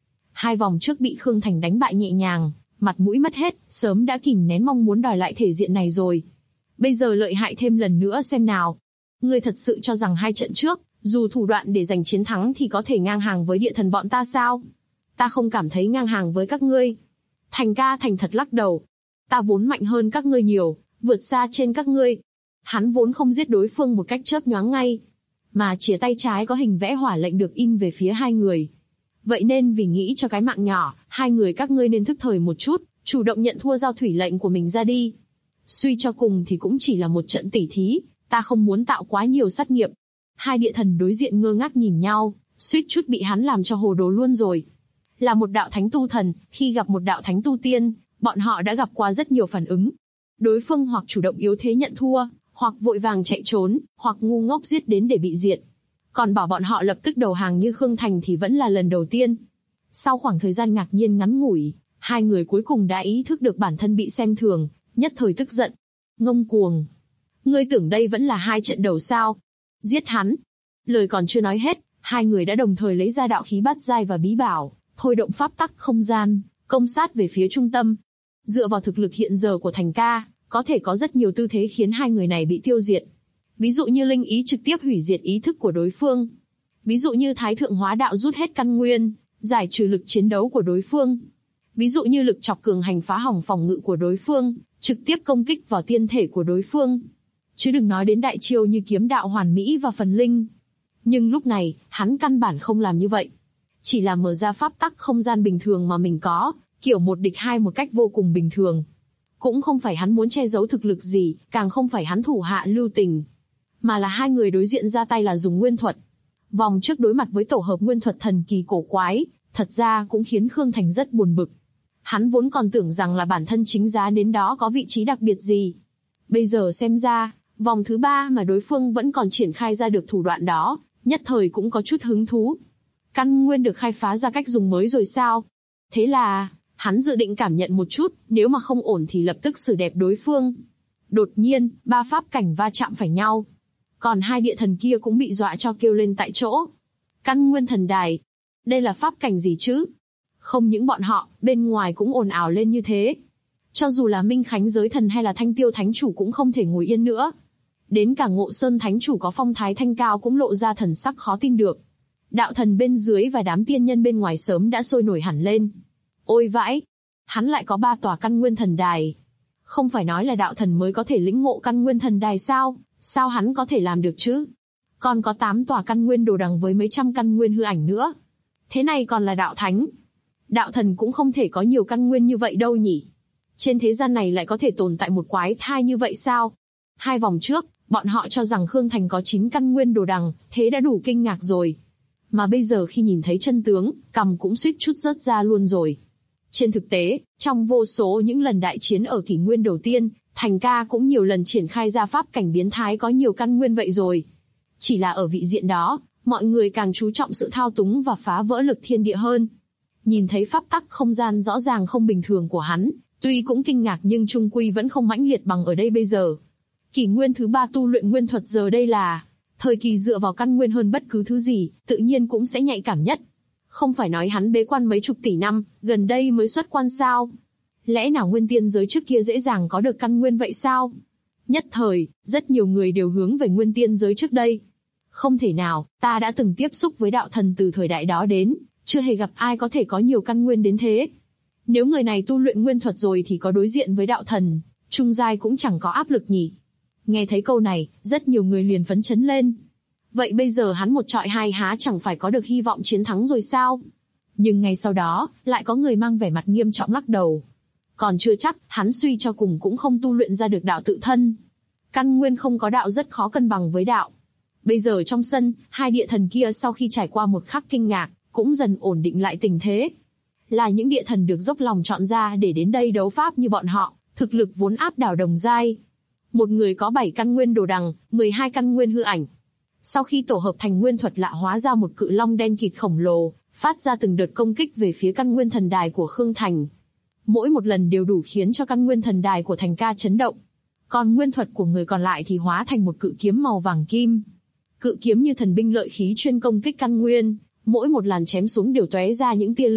2 vòng trước bị Khương Thành đánh bại nhẹ nhàng, mặt mũi mất hết, sớm đã kìm nén mong muốn đòi lại thể diện này rồi. Bây giờ lợi hại thêm lần nữa xem nào. Ngươi thật sự cho rằng 2 trận trước, dù thủ đoạn để giành chiến thắng thì có thể ngang hàng với địa thần bọn ta sao? Ta không cảm thấy ngang hàng với các ngươi. Thành ca thành thật lắc đầu. Ta vốn mạnh hơn các ngươi nhiều, vượt xa trên các ngươi. Hắn vốn không giết đối phương một cách chớp nhoáng ngay, mà chìa tay trái có hình vẽ hỏa lệnh được in về phía 2 người. Vậy nên vì nghĩ cho cái mạng nhỏ, 2 người các ngươi nên thức thời một chút, chủ động nhận thua giao thủy lệnh của mình ra đi. Suy cho cùng thì cũng chỉ là một trận tỉ thí, ta không muốn tạo quá nhiều sát nghiệp. 2 địa thần đối diện ngơ ngác nhìn nhau, suýt chút bị hắn làm cho hồ đồ luôn rồi. Là một đạo thánh tu thần, khi gặp một đạo thánh tu tiên, bọn họ đã gặp qua rất nhiều phản ứng. Đối phương hoặc chủ động yếu thế nhận thua, hoặc vội vàng chạy trốn, hoặc ngu ngốc giết đến để bị diệt. Còn bảo bọn họ lập tức đầu hàng như Khương Thành thì vẫn là lần đầu tiên. Sau khoảng thời gian ngạc nhiên ngắn ngủi, 2 người cuối cùng đã ý thức được bản thân bị xem thường, nhất thời tức giận. Ngông cuồng. Ngươi tưởng đây vẫn là 2 trận đầu sao? Giết hắn. Lời còn chưa nói hết, 2 người đã đồng thời lấy ra đạo khí bát giai và bí bảo, thôi động pháp tắc không gian, công sát về phía trung tâm. Dựa vào thực lực hiện giờ của Thành ca, có thể có rất nhiều tư thế khiến 2 người này bị tiêu diệt. Ví dụ như linh ý trực tiếp hủy diệt ý thức của đối phương. Ví dụ như Thái Thượng Hóa Đạo rút hết căn nguyên, giải trừ lực chiến đấu của đối phương. Ví dụ như lực chọc cường hành phá hỏng phòng ngự của đối phương, trực tiếp công kích vào tiên thể của đối phương. Chứ đừng nói đến đại chiêu như kiếm đạo hoàn mỹ và phần linh. Nhưng lúc này, hắn căn bản không làm như vậy. Chỉ là mở ra pháp tắc không gian bình thường mà mình có, kiểu 1 địch 2 một cách vô cùng bình thường. Cũng không phải hắn muốn che giấu thực lực gì, càng không phải hắn thủ hạ lưu tình. Mà là 2 người đối diện ra tay là dùng nguyên thuật. Vòng trước đối mặt với tổ hợp nguyên thuật thần kỳ cổ quái, thật ra cũng khiến Khương Thành rất buồn bực. Hắn vốn còn tưởng rằng là bản thân chính giá đến đó có vị trí đặc biệt gì. Bây giờ xem ra, vòng thứ 3 mà đối phương vẫn còn triển khai ra được thủ đoạn đó, nhất thời cũng có chút hứng thú. Căn nguyên được khai phá ra cách dùng mới rồi sao? Thế là, hắn dự định cảm nhận một chút, nếu mà không ổn thì lập tức xử đẹp đối phương. Đột nhiên, 3 pháp cảnh va chạm phải nhau. Còn 2 địa thần kia cũng bị dọa cho kêu lên tại chỗ. Căn nguyên thần đài. Đây là pháp cảnh gì chứ? Không những bọn họ, bên ngoài cũng ồn ào lên như thế. Cho dù là Minh Khánh giới thần hay là Thanh Tiêu Thánh Chủ cũng không thể ngồi yên nữa. Đến cả Ngộ Sơn Thánh Chủ có phong thái thanh cao cũng lộ ra thần sắc khó tin được. Đạo thần bên dưới và đám tiên nhân bên ngoài sớm đã sôi nổi hẳn lên. Ôi vãi! Hắn lại có 3 tòa căn nguyên thần đài. Không phải nói là đạo thần mới có thể lĩnh ngộ căn nguyên thần đài sao? Sao hắn có thể làm được chứ? Còn có 8 tòa căn nguyên đồ đằng với mấy trăm căn nguyên hư ảnh nữa. Thế này còn là đạo thánh. Đạo thần cũng không thể có nhiều căn nguyên như vậy đâu nhỉ? Trên thế gian này lại có thể tồn tại một quái thai như vậy sao? 2 vòng trước, bọn họ cho rằng Khương Thành có 9 căn nguyên đồ đằng, thế đã đủ kinh ngạc rồi. Mà bây giờ khi nhìn thấy chân tướng, cằm cũng suýt chút rớt ra luôn rồi. Trên thực tế, trong vô số những lần đại chiến ở kỷ nguyên đầu tiên, Thành ca cũng nhiều lần triển khai ra pháp cảnh biến thái có nhiều căn nguyên vậy rồi. Chỉ là ở vị diện đó, mọi người càng chú trọng sự thao túng và phá vỡ lực thiên địa hơn. Nhìn thấy pháp tắc không gian rõ ràng không bình thường của hắn, tuy cũng kinh ngạc nhưng chung quy vẫn không mãnh liệt bằng ở đây bây giờ. Kỷ nguyên thứ 3 tu luyện nguyên thuật giờ đây là thời kỳ dựa vào căn nguyên hơn bất cứ thứ gì, tự nhiên cũng sẽ nhạy cảm nhất. Không phải nói hắn bế quan mấy chục tỷ năm, gần đây mới xuất quan sao? Lẽ nào nguyên tiên giới trước kia dễ dàng có được căn nguyên vậy sao? Nhất thời, rất nhiều người đều hướng về nguyên tiên giới trước đây. Không thể nào, ta đã từng tiếp xúc với đạo thần từ thời đại đó đến, chưa hề gặp ai có thể có nhiều căn nguyên đến thế. Nếu người này tu luyện nguyên thuật rồi thì có đối diện với đạo thần, trung giai cũng chẳng có áp lực nhỉ. Nghe thấy câu này, rất nhiều người liền phấn chấn lên. Vậy bây giờ hắn 1 chọi 2 há chẳng phải có được hy vọng chiến thắng rồi sao? Nhưng ngay sau đó, lại có người mang vẻ mặt nghiêm trọng lắc đầu. Còn chưa chắc, hắn suy cho cùng cũng không tu luyện ra được đạo tự thân. Căn nguyên không có đạo rất khó cân bằng với đạo. Bây giờ trong sân, 2 địa thần kia sau khi trải qua một khắc kinh ngạc, cũng dần ổn định lại tình thế. Là những địa thần được dốc lòng chọn ra để đến đây đấu pháp như bọn họ, thực lực vốn áp đảo đồng giai. Một người có 7 căn nguyên đồ đằng, 12 căn nguyên hư ảnh. Sau khi tổ hợp thành nguyên thuật lạ hóa ra một cự long đen kịt khổng lồ, phát ra từng đợt công kích về phía căn nguyên thần đài của Khương Thành. Mỗi một lần đều đủ khiến cho căn nguyên thần đài của Thành ca chấn động. Còn nguyên thuật của người còn lại thì hóa thành một cự kiếm màu vàng kim. Cự kiếm như thần binh lợi khí chuyên công kích căn nguyên, mỗi một làn chém xuống đều tóe ra những tia lửa,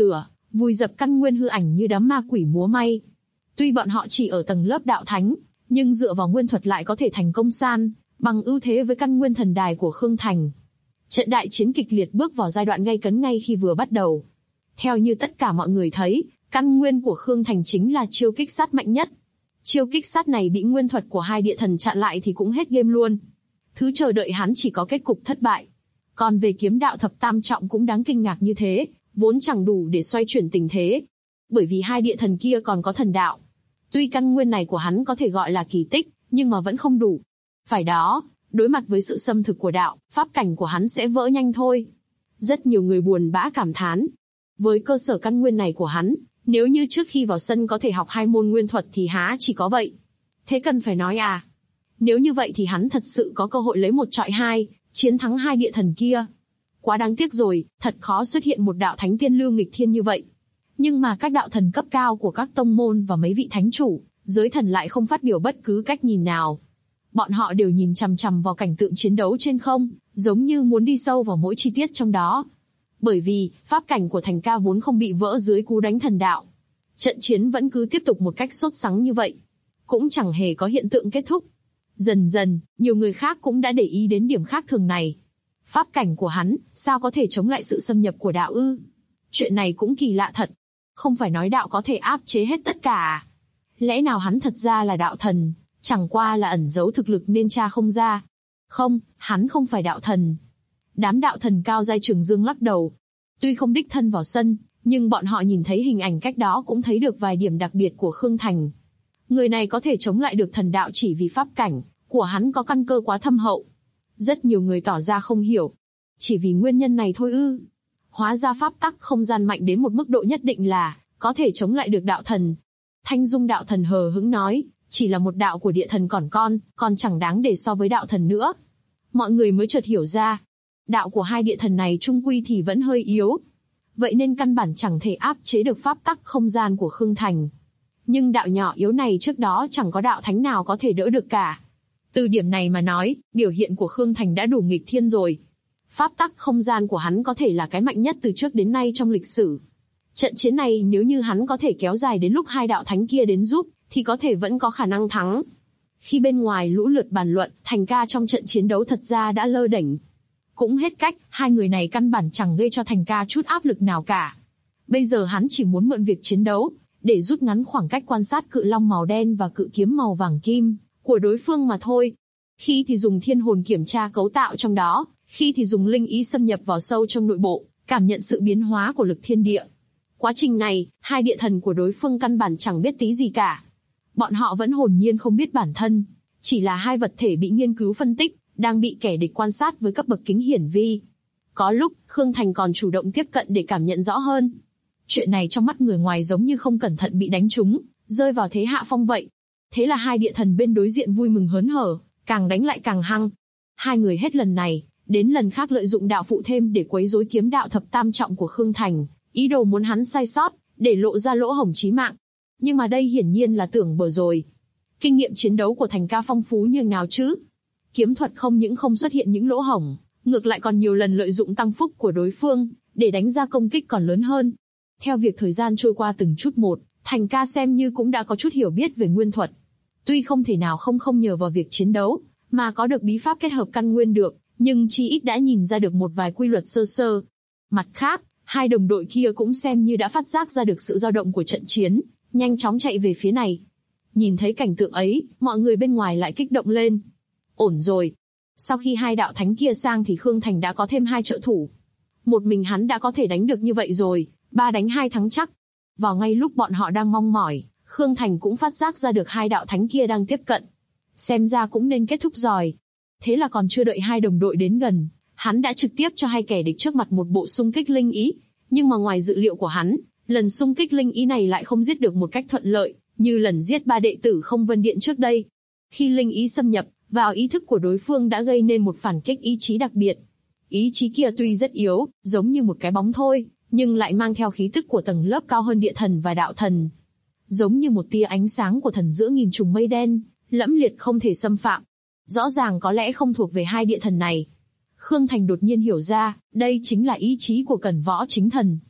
vùi dập căn nguyên hư ảnh như đám ma quỷ múa may. Tuy bọn họ chỉ ở tầng lớp đạo thánh, nhưng dựa vào nguyên thuật lại có thể thành công san bằng ưu thế với căn nguyên thần đài của Khương Thành. Trận đại chiến kịch liệt bước vào giai đoạn gay cấn ngay khi vừa bắt đầu. Theo như tất cả mọi người thấy, căn nguyên của Khương Thành chính là chiêu kích sát mạnh nhất. Chiêu kích sát này bị nguyên thuật của hai địa thần chặn lại thì cũng hết game luôn. Thứ chờ đợi hắn chỉ có kết cục thất bại. Còn về kiếm đạo thập tam trọng cũng đáng kinh ngạc như thế, vốn chẳng đủ để xoay chuyển tình thế. Bởi vì hai địa thần kia còn có thần đạo. Tuy căn nguyên này của hắn có thể gọi là kỳ tích, nhưng mà vẫn không đủ. Phải đó, đối mặt với sự xâm thực của đạo, pháp cảnh của hắn sẽ vỡ nhanh thôi. Rất nhiều người buồn bã cảm thán. Với cơ sở căn nguyên này của hắn, nếu như trước khi vào sân có thể học 2 môn nguyên thuật thì há chỉ có vậy. Thế cần phải nói à? Nếu như vậy thì hắn thật sự có cơ hội lấy 1 chọi 2, chiến thắng hai địa thần kia. Quá đáng tiếc rồi, thật khó xuất hiện một đạo thánh tiên lưu nghịch thiên như vậy. Nhưng mà các đạo thần cấp cao của các tông môn và mấy vị thánh chủ, giới thần lại không phát biểu bất cứ cách nhìn nào. Bọn họ đều nhìn chằm chằm vào cảnh tượng chiến đấu trên không, giống như muốn đi sâu vào mỗi chi tiết trong đó. Bởi vì, pháp cảnh của Thành Ca vốn không bị vỡ dưới cú đánh thần đạo. Trận chiến vẫn cứ tiếp tục một cách sốt sắng như vậy. Cũng chẳng hề có hiện tượng kết thúc. Dần dần, nhiều người khác cũng đã để ý đến điểm khác thường này. Pháp cảnh của hắn, sao có thể chống lại sự xâm nhập của đạo ư? Chuyện này cũng kỳ lạ thật. Không phải nói đạo có thể áp chế hết tất cả à? Lẽ nào hắn thật ra là đạo thần, chẳng qua là ẩn giấu thực lực nên tra không ra? Không, hắn không phải đạo thần. Đám đạo thần cao giai Trường Dương lắc đầu. Tuy không đích thân vào sân, nhưng bọn họ nhìn thấy hình ảnh cách đó cũng thấy được vài điểm đặc biệt của Khương Thành. Người này có thể chống lại được thần đạo chỉ vì pháp cảnh của hắn có căn cơ quá thâm hậu. Rất nhiều người tỏ ra không hiểu. Chỉ vì nguyên nhân này thôi ư? Hóa ra pháp tắc không gian mạnh đến một mức độ nhất định là có thể chống lại được đạo thần. Thanh Dung đạo thần hờ hững nói, chỉ là một đạo của địa thần còn chẳng đáng để so với đạo thần nữa. Mọi người mới chợt hiểu ra, đạo của hai địa thần này chung quy thì vẫn hơi yếu. Vậy nên căn bản chẳng thể áp chế được pháp tắc không gian của Khương Thành. Nhưng đạo nhỏ yếu này trước đó chẳng có đạo thánh nào có thể đỡ được cả. Từ điểm này mà nói, biểu hiện của Khương Thành đã đủ nghịch thiên rồi. Pháp tắc không gian của hắn có thể là cái mạnh nhất từ trước đến nay trong lịch sử. Trận chiến này nếu như hắn có thể kéo dài đến lúc hai đạo thánh kia đến giúp, thì có thể vẫn có khả năng thắng. Khi bên ngoài lũ lượt bàn luận, Thành Ca trong trận chiến đấu thật ra đã lơ đễnh. Cũng hết cách, hai người này căn bản chẳng gây cho Thành Ca chút áp lực nào cả. Bây giờ hắn chỉ muốn mượn việc chiến đấu, để rút ngắn khoảng cách quan sát cự long màu đen và cự kiếm màu vàng kim của đối phương mà thôi. Khi thì dùng thiên hồn kiểm tra cấu tạo trong đó, khi thì dùng linh ý xâm nhập vào sâu trong nội bộ, cảm nhận sự biến hóa của lực thiên địa. Quá trình này, hai địa thần của đối phương căn bản chẳng biết tí gì cả. Bọn họ vẫn hồn nhiên không biết bản thân, chỉ là hai vật thể bị nghiên cứu phân tích, đang bị kẻ địch quan sát với cấp bậc kính hiển vi. Có lúc, Khương Thành còn chủ động tiếp cận để cảm nhận rõ hơn. Chuyện này trong mắt người ngoài giống như không cẩn thận bị đánh trúng, rơi vào thế hạ phong vậy. Thế là hai địa thần bên đối diện vui mừng hớn hở, càng đánh lại càng hăng. Hai người hết lần này đến lần khác lợi dụng đạo phụ thêm để quấy rối kiếm đạo thập tam trọng của Khương Thành, ý đồ muốn hắn sai sót, để lộ ra lỗ hổng chí mạng. Nhưng mà đây hiển nhiên là tưởng bở rồi. Kinh nghiệm chiến đấu của Thành Ca phong phú như nào chứ? Kiếm thuật không những không xuất hiện những lỗ hổng, ngược lại còn nhiều lần lợi dụng tăng phúc của đối phương, để đánh ra công kích còn lớn hơn. Theo việc thời gian trôi qua từng chút một, Thành Ca xem như cũng đã có chút hiểu biết về nguyên thuật. Tuy không thể nào không nhờ vào việc chiến đấu, mà có được bí pháp kết hợp căn nguyên được, nhưng chí ít đã nhìn ra được một vài quy luật sơ sơ. Mặt khác, hai đồng đội kia cũng xem như đã phát giác ra được sự dao động của trận chiến, nhanh chóng chạy về phía này. Nhìn thấy cảnh tượng ấy, mọi người bên ngoài lại kích động lên. Ổn rồi. Sau khi hai đạo thánh kia sang thì Khương Thành đã có thêm 2 trợ thủ. Một mình hắn đã có thể đánh được như vậy rồi, 3 đánh 2 thắng chắc. Vào ngay lúc bọn họ đang mong mỏi, Khương Thành cũng phát giác ra được hai đạo thánh kia đang tiếp cận. Xem ra cũng nên kết thúc rồi. Thế là còn chưa đợi hai đồng đội đến gần, hắn đã trực tiếp cho hai kẻ địch trước mặt một bộ xung kích linh ý. Nhưng mà ngoài dự liệu của hắn, lần xung kích linh ý này lại không giết được một cách thuận lợi, như lần giết 3 đệ tử Không Vân Điện trước đây. Khi linh ý xâm nhập vào ý thức của đối phương đã gây nên một phản kích ý chí đặc biệt. Ý chí kia tuy rất yếu, giống như một cái bóng thôi, nhưng lại mang theo khí tức của tầng lớp cao hơn địa thần và đạo thần. Giống như một tia ánh sáng của thần giữa nghìn trùng mây đen, lẫm liệt không thể xâm phạm. Rõ ràng có lẽ không thuộc về hai địa thần này. Khương Thành đột nhiên hiểu ra, đây chính là ý chí của Cẩn Võ Chính Thần.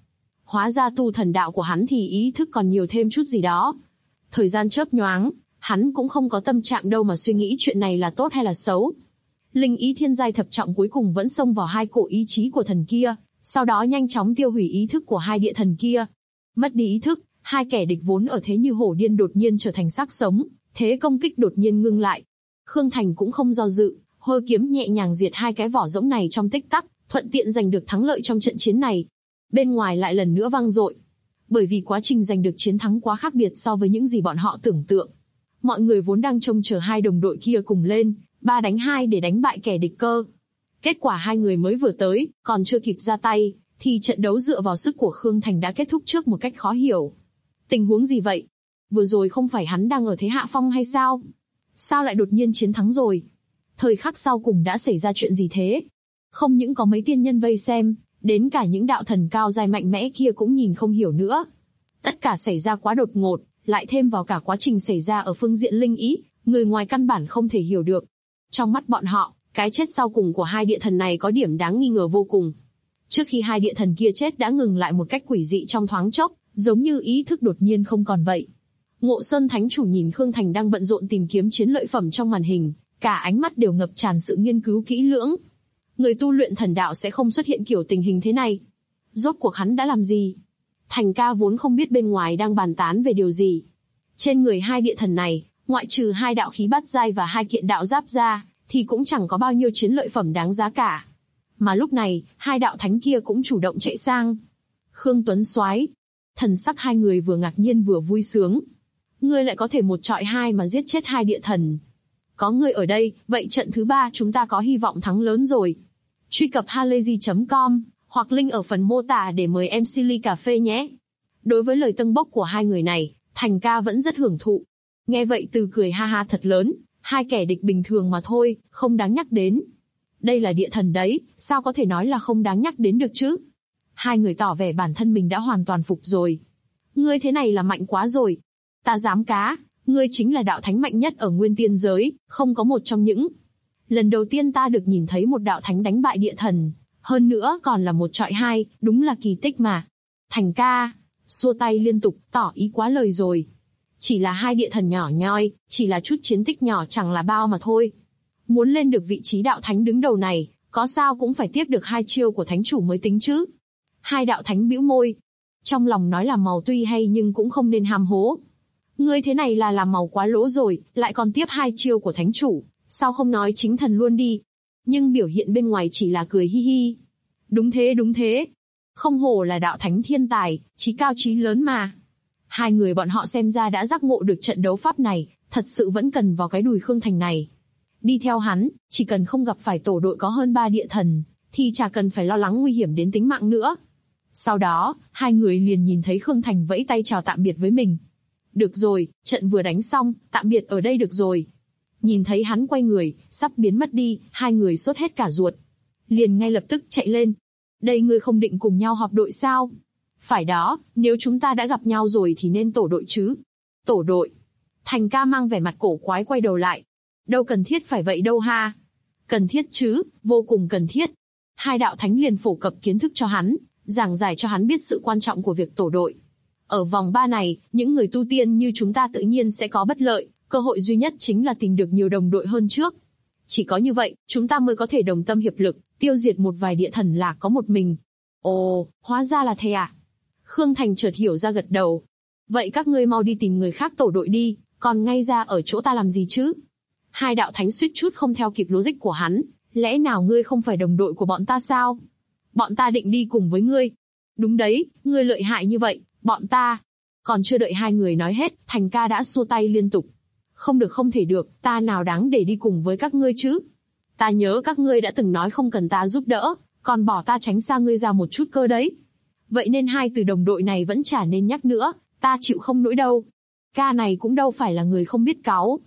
Hóa ra tu thần đạo của hắn thì ý thức còn nhiều thêm chút gì đó. Thời gian chớp nhoáng, hắn cũng không có tâm trạng đâu mà suy nghĩ chuyện này là tốt hay là xấu. Linh ý thiên giai thập trọng cuối cùng vẫn xông vào hai cỗ ý chí của thần kia, sau đó nhanh chóng tiêu hủy ý thức của hai địa thần kia. Mất đi ý thức, hai kẻ địch vốn ở thế như hổ điên đột nhiên trở thành xác sống, thế công kích đột nhiên ngưng lại. Khương Thành cũng không do dự, hôi kiếm nhẹ nhàng diệt hai cái vỏ rỗng này trong tích tắc, thuận tiện giành được thắng lợi trong trận chiến này. Bên ngoài lại lần nữa vang dội. Bởi vì quá trình giành được chiến thắng quá khác biệt so với những gì bọn họ tưởng tượng. Mọi người vốn đang trông chờ hai đồng đội kia cùng lên, 3 đánh 2 để đánh bại kẻ địch cơ. Kết quả hai người mới vừa tới, còn chưa kịp ra tay, thì trận đấu dựa vào sức của Khương Thành đã kết thúc trước một cách khó hiểu. Tình huống gì vậy? Vừa rồi không phải hắn đang ở thế hạ phong hay sao? Sao lại đột nhiên chiến thắng rồi? Thời khắc sau cùng đã xảy ra chuyện gì thế? Không những có mấy tiên nhân vây xem, đến cả những đạo thần cao dài mạnh mẽ kia cũng nhìn không hiểu nữa. Tất cả xảy ra quá đột ngột, lại thêm vào cả quá trình xảy ra ở phương diện linh ý, người ngoài căn bản không thể hiểu được. Trong mắt bọn họ, cái chết sau cùng của hai địa thần này có điểm đáng nghi ngờ vô cùng. Trước khi hai địa thần kia chết đã ngừng lại một cách quỷ dị trong thoáng chốc, giống như ý thức đột nhiên không còn vậy. Ngộ Sơn Thánh Chủ nhìn Khương Thành đang bận rộn tìm kiếm chiến lợi phẩm trong màn hình, cả ánh mắt đều ngập tràn sự nghiên cứu kỹ lưỡng. Người tu luyện thần đạo sẽ không xuất hiện kiểu tình hình thế này. Rốt cuộc hắn đã làm gì? Thành ca vốn không biết bên ngoài đang bàn tán về điều gì. Trên người hai địa thần này, ngoại trừ 2 đạo khí bát giai và 2 kiện đạo giáp ra, thì cũng chẳng có bao nhiêu chiến lợi phẩm đáng giá cả. Mà lúc này, 2 đạo thánh kia cũng chủ động chạy sang. Khương Tuấn Soái, thần sắc hai người vừa ngạc nhiên vừa vui sướng. Ngươi lại có thể 1 chọi 2 mà giết chết 2 địa thần. Có ngươi ở đây, vậy trận thứ 3 chúng ta có hy vọng thắng lớn rồi. Truy cập halayzi.com hoặc link ở phần mô tả để mời MC ly cà phê nhé. Đối với lời tâng bốc của hai người này, Thành ca vẫn rất hưởng thụ. Nghe vậy Từ cười ha ha thật lớn, 2 kẻ địch bình thường mà thôi, không đáng nhắc đến. Đây là địa thần đấy, sao có thể nói là không đáng nhắc đến được chứ? Hai người tỏ vẻ bản thân mình đã hoàn toàn phục rồi. Ngươi thế này là mạnh quá rồi. Ta dám cá, ngươi chính là đạo thánh mạnh nhất ở nguyên tiên giới, không có một trong những. Lần đầu tiên ta được nhìn thấy một đạo thánh đánh bại địa thần, hơn nữa còn là 1 chọi 2, đúng là kỳ tích mà. Thành ca, xua tay liên tục, tỏ ý quá lời rồi. Chỉ là 2 địa thần nhỏ nhoi, chỉ là chút chiến tích nhỏ chẳng là bao mà thôi. Muốn lên được vị trí đạo thánh đứng đầu này, có sao cũng phải tiếp được 2 chiêu của thánh chủ mới tính chứ. 2 đạo thánh bĩu môi. Trong lòng nói là màu tuy hay nhưng cũng không nên ham hố. Ngươi thế này là làm màu quá lỗ rồi, lại còn tiếp 2 chiêu của thánh chủ, sao không nói chính thần luôn đi. Nhưng biểu hiện bên ngoài chỉ là cười hi hi. Đúng thế. Không hổ là đạo thánh thiên tài, chí cao chí lớn mà. Hai người bọn họ xem ra đã giác ngộ được trận đấu pháp này, thật sự vẫn cần vào cái đùi Khương Thành này. Đi theo hắn, chỉ cần không gặp phải tổ đội có hơn 3 địa thần, thì chả cần phải lo lắng nguy hiểm đến tính mạng nữa. Sau đó, hai người liền nhìn thấy Khương Thành vẫy tay chào tạm biệt với mình. Được rồi, trận vừa đánh xong, tạm biệt ở đây được rồi. Nhìn thấy hắn quay người, sắp biến mất đi, hai người sốt hết cả ruột. Liền ngay lập tức chạy lên. Đây ngươi không định cùng nhau họp đội sao? Phải đó, nếu chúng ta đã gặp nhau rồi thì nên tổ đội chứ. Tổ đội. Thành ca mang vẻ mặt cổ quái quay đầu lại. Đâu cần thiết phải vậy đâu ha. Cần thiết chứ, vô cùng cần thiết. 2 đạo thánh liền phổ cập kiến thức cho hắn, giảng giải cho hắn biết sự quan trọng của việc tổ đội. Ở vòng 3 này, những người tu tiên như chúng ta tự nhiên sẽ có bất lợi, cơ hội duy nhất chính là tìm được nhiều đồng đội hơn trước. Chỉ có như vậy, chúng ta mới có thể đồng tâm hiệp lực, tiêu diệt một vài địa thần là có một mình. Ồ, hóa ra là thế à? Khương Thành chợt hiểu ra gật đầu. Vậy các ngươi mau đi tìm người khác tổ đội đi, còn ngay ra ở chỗ ta làm gì chứ? 2 đạo thánh suýt chút không theo kịp logic của hắn, lẽ nào ngươi không phải đồng đội của bọn ta sao? Bọn ta định đi cùng với ngươi. Đúng đấy, ngươi lợi hại như vậy, bọn ta. Còn chưa đợi hai người nói hết, Thành ca đã xua tay liên tục. Không được không thể được, ta nào đáng để đi cùng với các ngươi chứ? Ta nhớ các ngươi đã từng nói không cần ta giúp đỡ, còn bỏ ta tránh xa ngươi ra một chút cơ đấy. Vậy nên 2 từ đồng đội này vẫn chả nên nhắc nữa, ta chịu không nổi đâu. Ca này cũng đâu phải là người không biết cáu.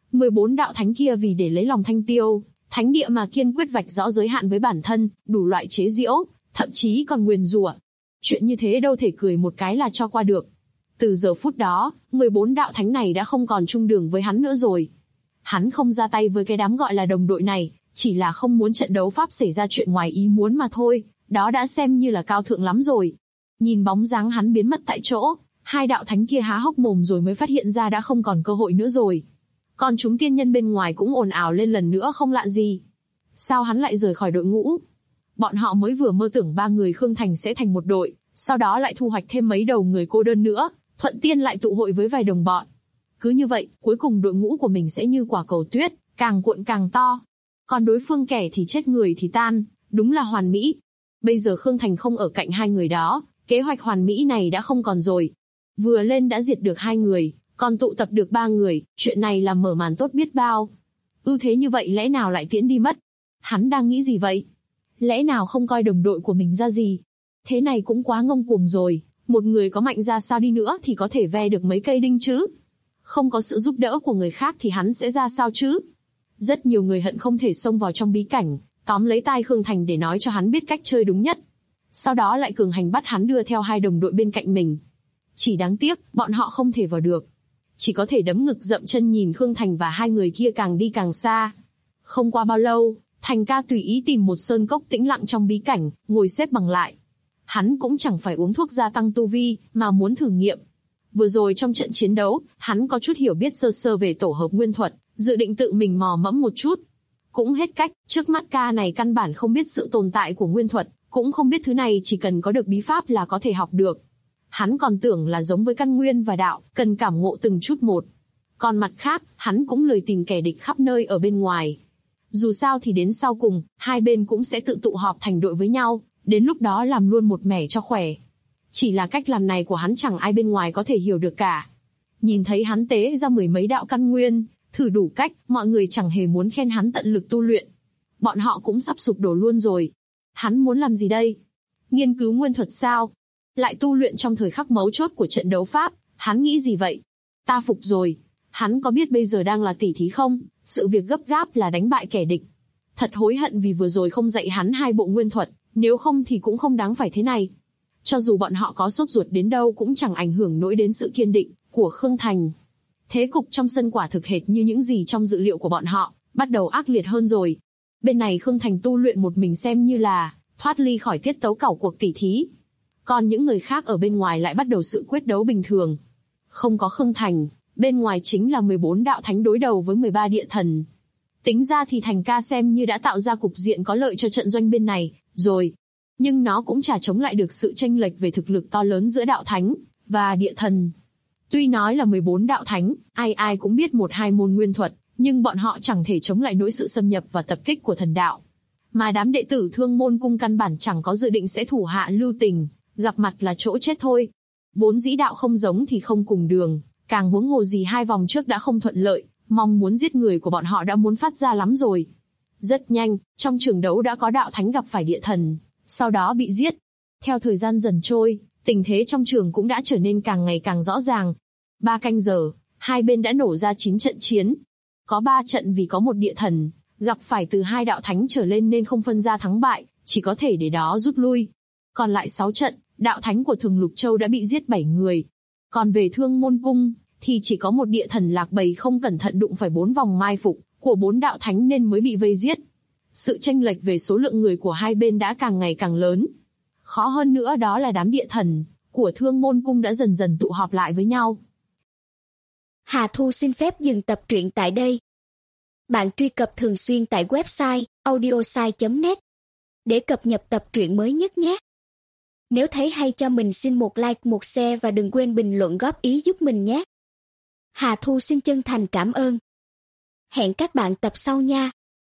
14 đạo thánh kia vì để lấy lòng Thanh Tiêu, thánh địa mà kiên quyết vạch rõ giới hạn với bản thân, đủ loại chế giễu, thậm chí còn nguyền rủa. Chuyện như thế đâu thể cười một cái là cho qua được. Từ giờ phút đó, 14 đạo thánh này đã không còn chung đường với hắn nữa rồi. Hắn không ra tay với cái đám gọi là đồng đội này, chỉ là không muốn trận đấu pháp xảy ra chuyện ngoài ý muốn mà thôi, đó đã xem như là cao thượng lắm rồi. Nhìn bóng dáng hắn biến mất tại chỗ, hai đạo thánh kia há hốc mồm rồi mới phát hiện ra đã không còn cơ hội nữa rồi. Còn chúng tiên nhân bên ngoài cũng ồn ào lên lần nữa không lạ gì. Sao hắn lại rời khỏi đội ngũ? Bọn họ mới vừa mơ tưởng ba người Khương Thành sẽ thành một đội, sau đó lại thu hoạch thêm mấy đầu người cô đơn nữa, thuận tiên lại tụ hội với vài đồng bọn. Cứ như vậy, cuối cùng đội ngũ của mình sẽ như quả cầu tuyết, càng cuộn càng to. Còn đối phương kẻ thì chết người thì tan, đúng là hoàn mỹ. Bây giờ Khương Thành không ở cạnh hai người đó, kế hoạch hoàn mỹ này đã không còn rồi. Vừa lên đã diệt được hai người, còn tụ tập được ba người, chuyện này là mở màn tốt biết bao. Ưu thế như vậy lẽ nào lại tiễn đi mất? Hắn đang nghĩ gì vậy? Lẽ nào không coi đồng đội của mình ra gì? Thế này cũng quá ngông cuồng rồi, một người có mạnh ra sao đi nữa thì có thể ve được mấy cây đinh chứ? Không có sự giúp đỡ của người khác thì hắn sẽ ra sao chứ? Rất nhiều người hận không thể xông vào trong bí cảnh, tóm lấy tai Khương Thành để nói cho hắn biết cách chơi đúng nhất. Sau đó lại cường hành bắt hắn đưa theo hai đồng đội bên cạnh mình. Chỉ đáng tiếc, bọn họ không thể vào được. Chỉ có thể đấm ngực dậm chân nhìn Khương Thành và hai người kia càng đi càng xa. Không qua bao lâu, Thành ca tùy ý tìm một sơn cốc tĩnh lặng trong bí cảnh, ngồi xếp bằng lại. Hắn cũng chẳng phải uống thuốc gia tăng tu vi, mà muốn thử nghiệm. Vừa rồi trong trận chiến đấu, hắn có chút hiểu biết sơ sơ về tổ hợp nguyên thuật, dự định tự mình mò mẫm một chút. Cũng hết cách, trước mắt ca này căn bản không biết sự tồn tại của nguyên thuật, cũng không biết thứ này chỉ cần có được bí pháp là có thể học được. Hắn còn tưởng là giống với căn nguyên và đạo, cần cảm ngộ từng chút một. Còn mặt khác, hắn cũng lười tìm kẻ địch khắp nơi ở bên ngoài. Dù sao thì đến sau cùng, hai bên cũng sẽ tự tụ họp thành đội với nhau, đến lúc đó làm luôn một mẻ cho khỏe. Chỉ là cách làm này của hắn chẳng ai bên ngoài có thể hiểu được cả. Nhìn thấy hắn tế ra mười mấy đạo căn nguyên, thử đủ cách, mọi người chẳng hề muốn khen hắn tận lực tu luyện. Bọn họ cũng sắp sụp đổ luôn rồi. Hắn muốn làm gì đây? Nghiên cứu nguyên thuật sao? Lại tu luyện trong thời khắc mấu chốt của trận đấu pháp, hắn nghĩ gì vậy? Ta phục rồi. Hắn có biết bây giờ đang là tỉ thí không? Sự việc gấp gáp là đánh bại kẻ địch. Thật hối hận vì vừa rồi không dạy hắn hai bộ nguyên thuật, nếu không thì cũng không đáng phải thế này. Cho dù bọn họ có sốt ruột đến đâu cũng chẳng ảnh hưởng nổi đến sự kiên định của Khương Thành. Thế cục trong sân quả thực hệt như những gì trong dự liệu của bọn họ, bắt đầu ác liệt hơn rồi. Bên này Khương Thành tu luyện một mình xem như là thoát ly khỏi tiết tấu cẩu cuộc tỉ thí. Còn những người khác ở bên ngoài lại bắt đầu sự quyết đấu bình thường. Không có Khương Thành, bên ngoài chính là 14 đạo thánh đối đầu với 13 địa thần. Tính ra thì Thành ca xem như đã tạo ra cục diện có lợi cho trận doanh bên này, rồi. Nhưng nó cũng chả chống lại được sự chênh lệch về thực lực to lớn giữa đạo thánh và địa thần. Tuy nói là 14 đạo thánh, ai ai cũng biết một hai môn nguyên thuật, nhưng bọn họ chẳng thể chống lại nỗi sự xâm nhập và tập kích của thần đạo. Mà đám đệ tử Thương Môn Cung căn bản chẳng có dự định sẽ thủ hạ lưu tình, gặp mặt là chỗ chết thôi. Vốn dĩ đạo không giống thì không cùng đường, càng huống hồ gì hai vòng trước đã không thuận lợi, mong muốn giết người của bọn họ đã muốn phát ra lắm rồi. Rất nhanh, trong trường đấu đã có đạo thánh gặp phải địa thần, sau đó bị giết. Theo thời gian dần trôi, tình thế trong trường cũng đã trở nên càng ngày càng rõ ràng. 3 canh giờ, hai bên đã nổ ra 9 trận chiến. Có 3 trận vì có một địa thần, gặp phải từ 2 đạo thánh trở lên nên không phân ra thắng bại, chỉ có thể để đó rút lui. Còn lại 6 trận, đạo thánh của Thường Lục Châu đã bị giết 7 người. Còn về Thương Môn Cung, thì chỉ có một địa thần lạc bầy không cẩn thận đụng phải 4 vòng mai phục của 4 đạo thánh nên mới bị vây giết. Sự chênh lệch về số lượng người của hai bên đã càng ngày càng lớn. Khó hơn nữa đó là đám địa thần của Thương Môn Cung đã dần dần tụ họp lại với nhau. Hà Thu xin phép dừng tập truyện tại đây. Bạn truy cập thường xuyên tại website audiosai.net để cập nhật tập truyện mới nhất nhé. Nếu thấy hay cho mình xin một like, một share và đừng quên bình luận góp ý giúp mình nhé. Hà Thu xin chân thành cảm ơn. Hẹn các bạn tập sau nha.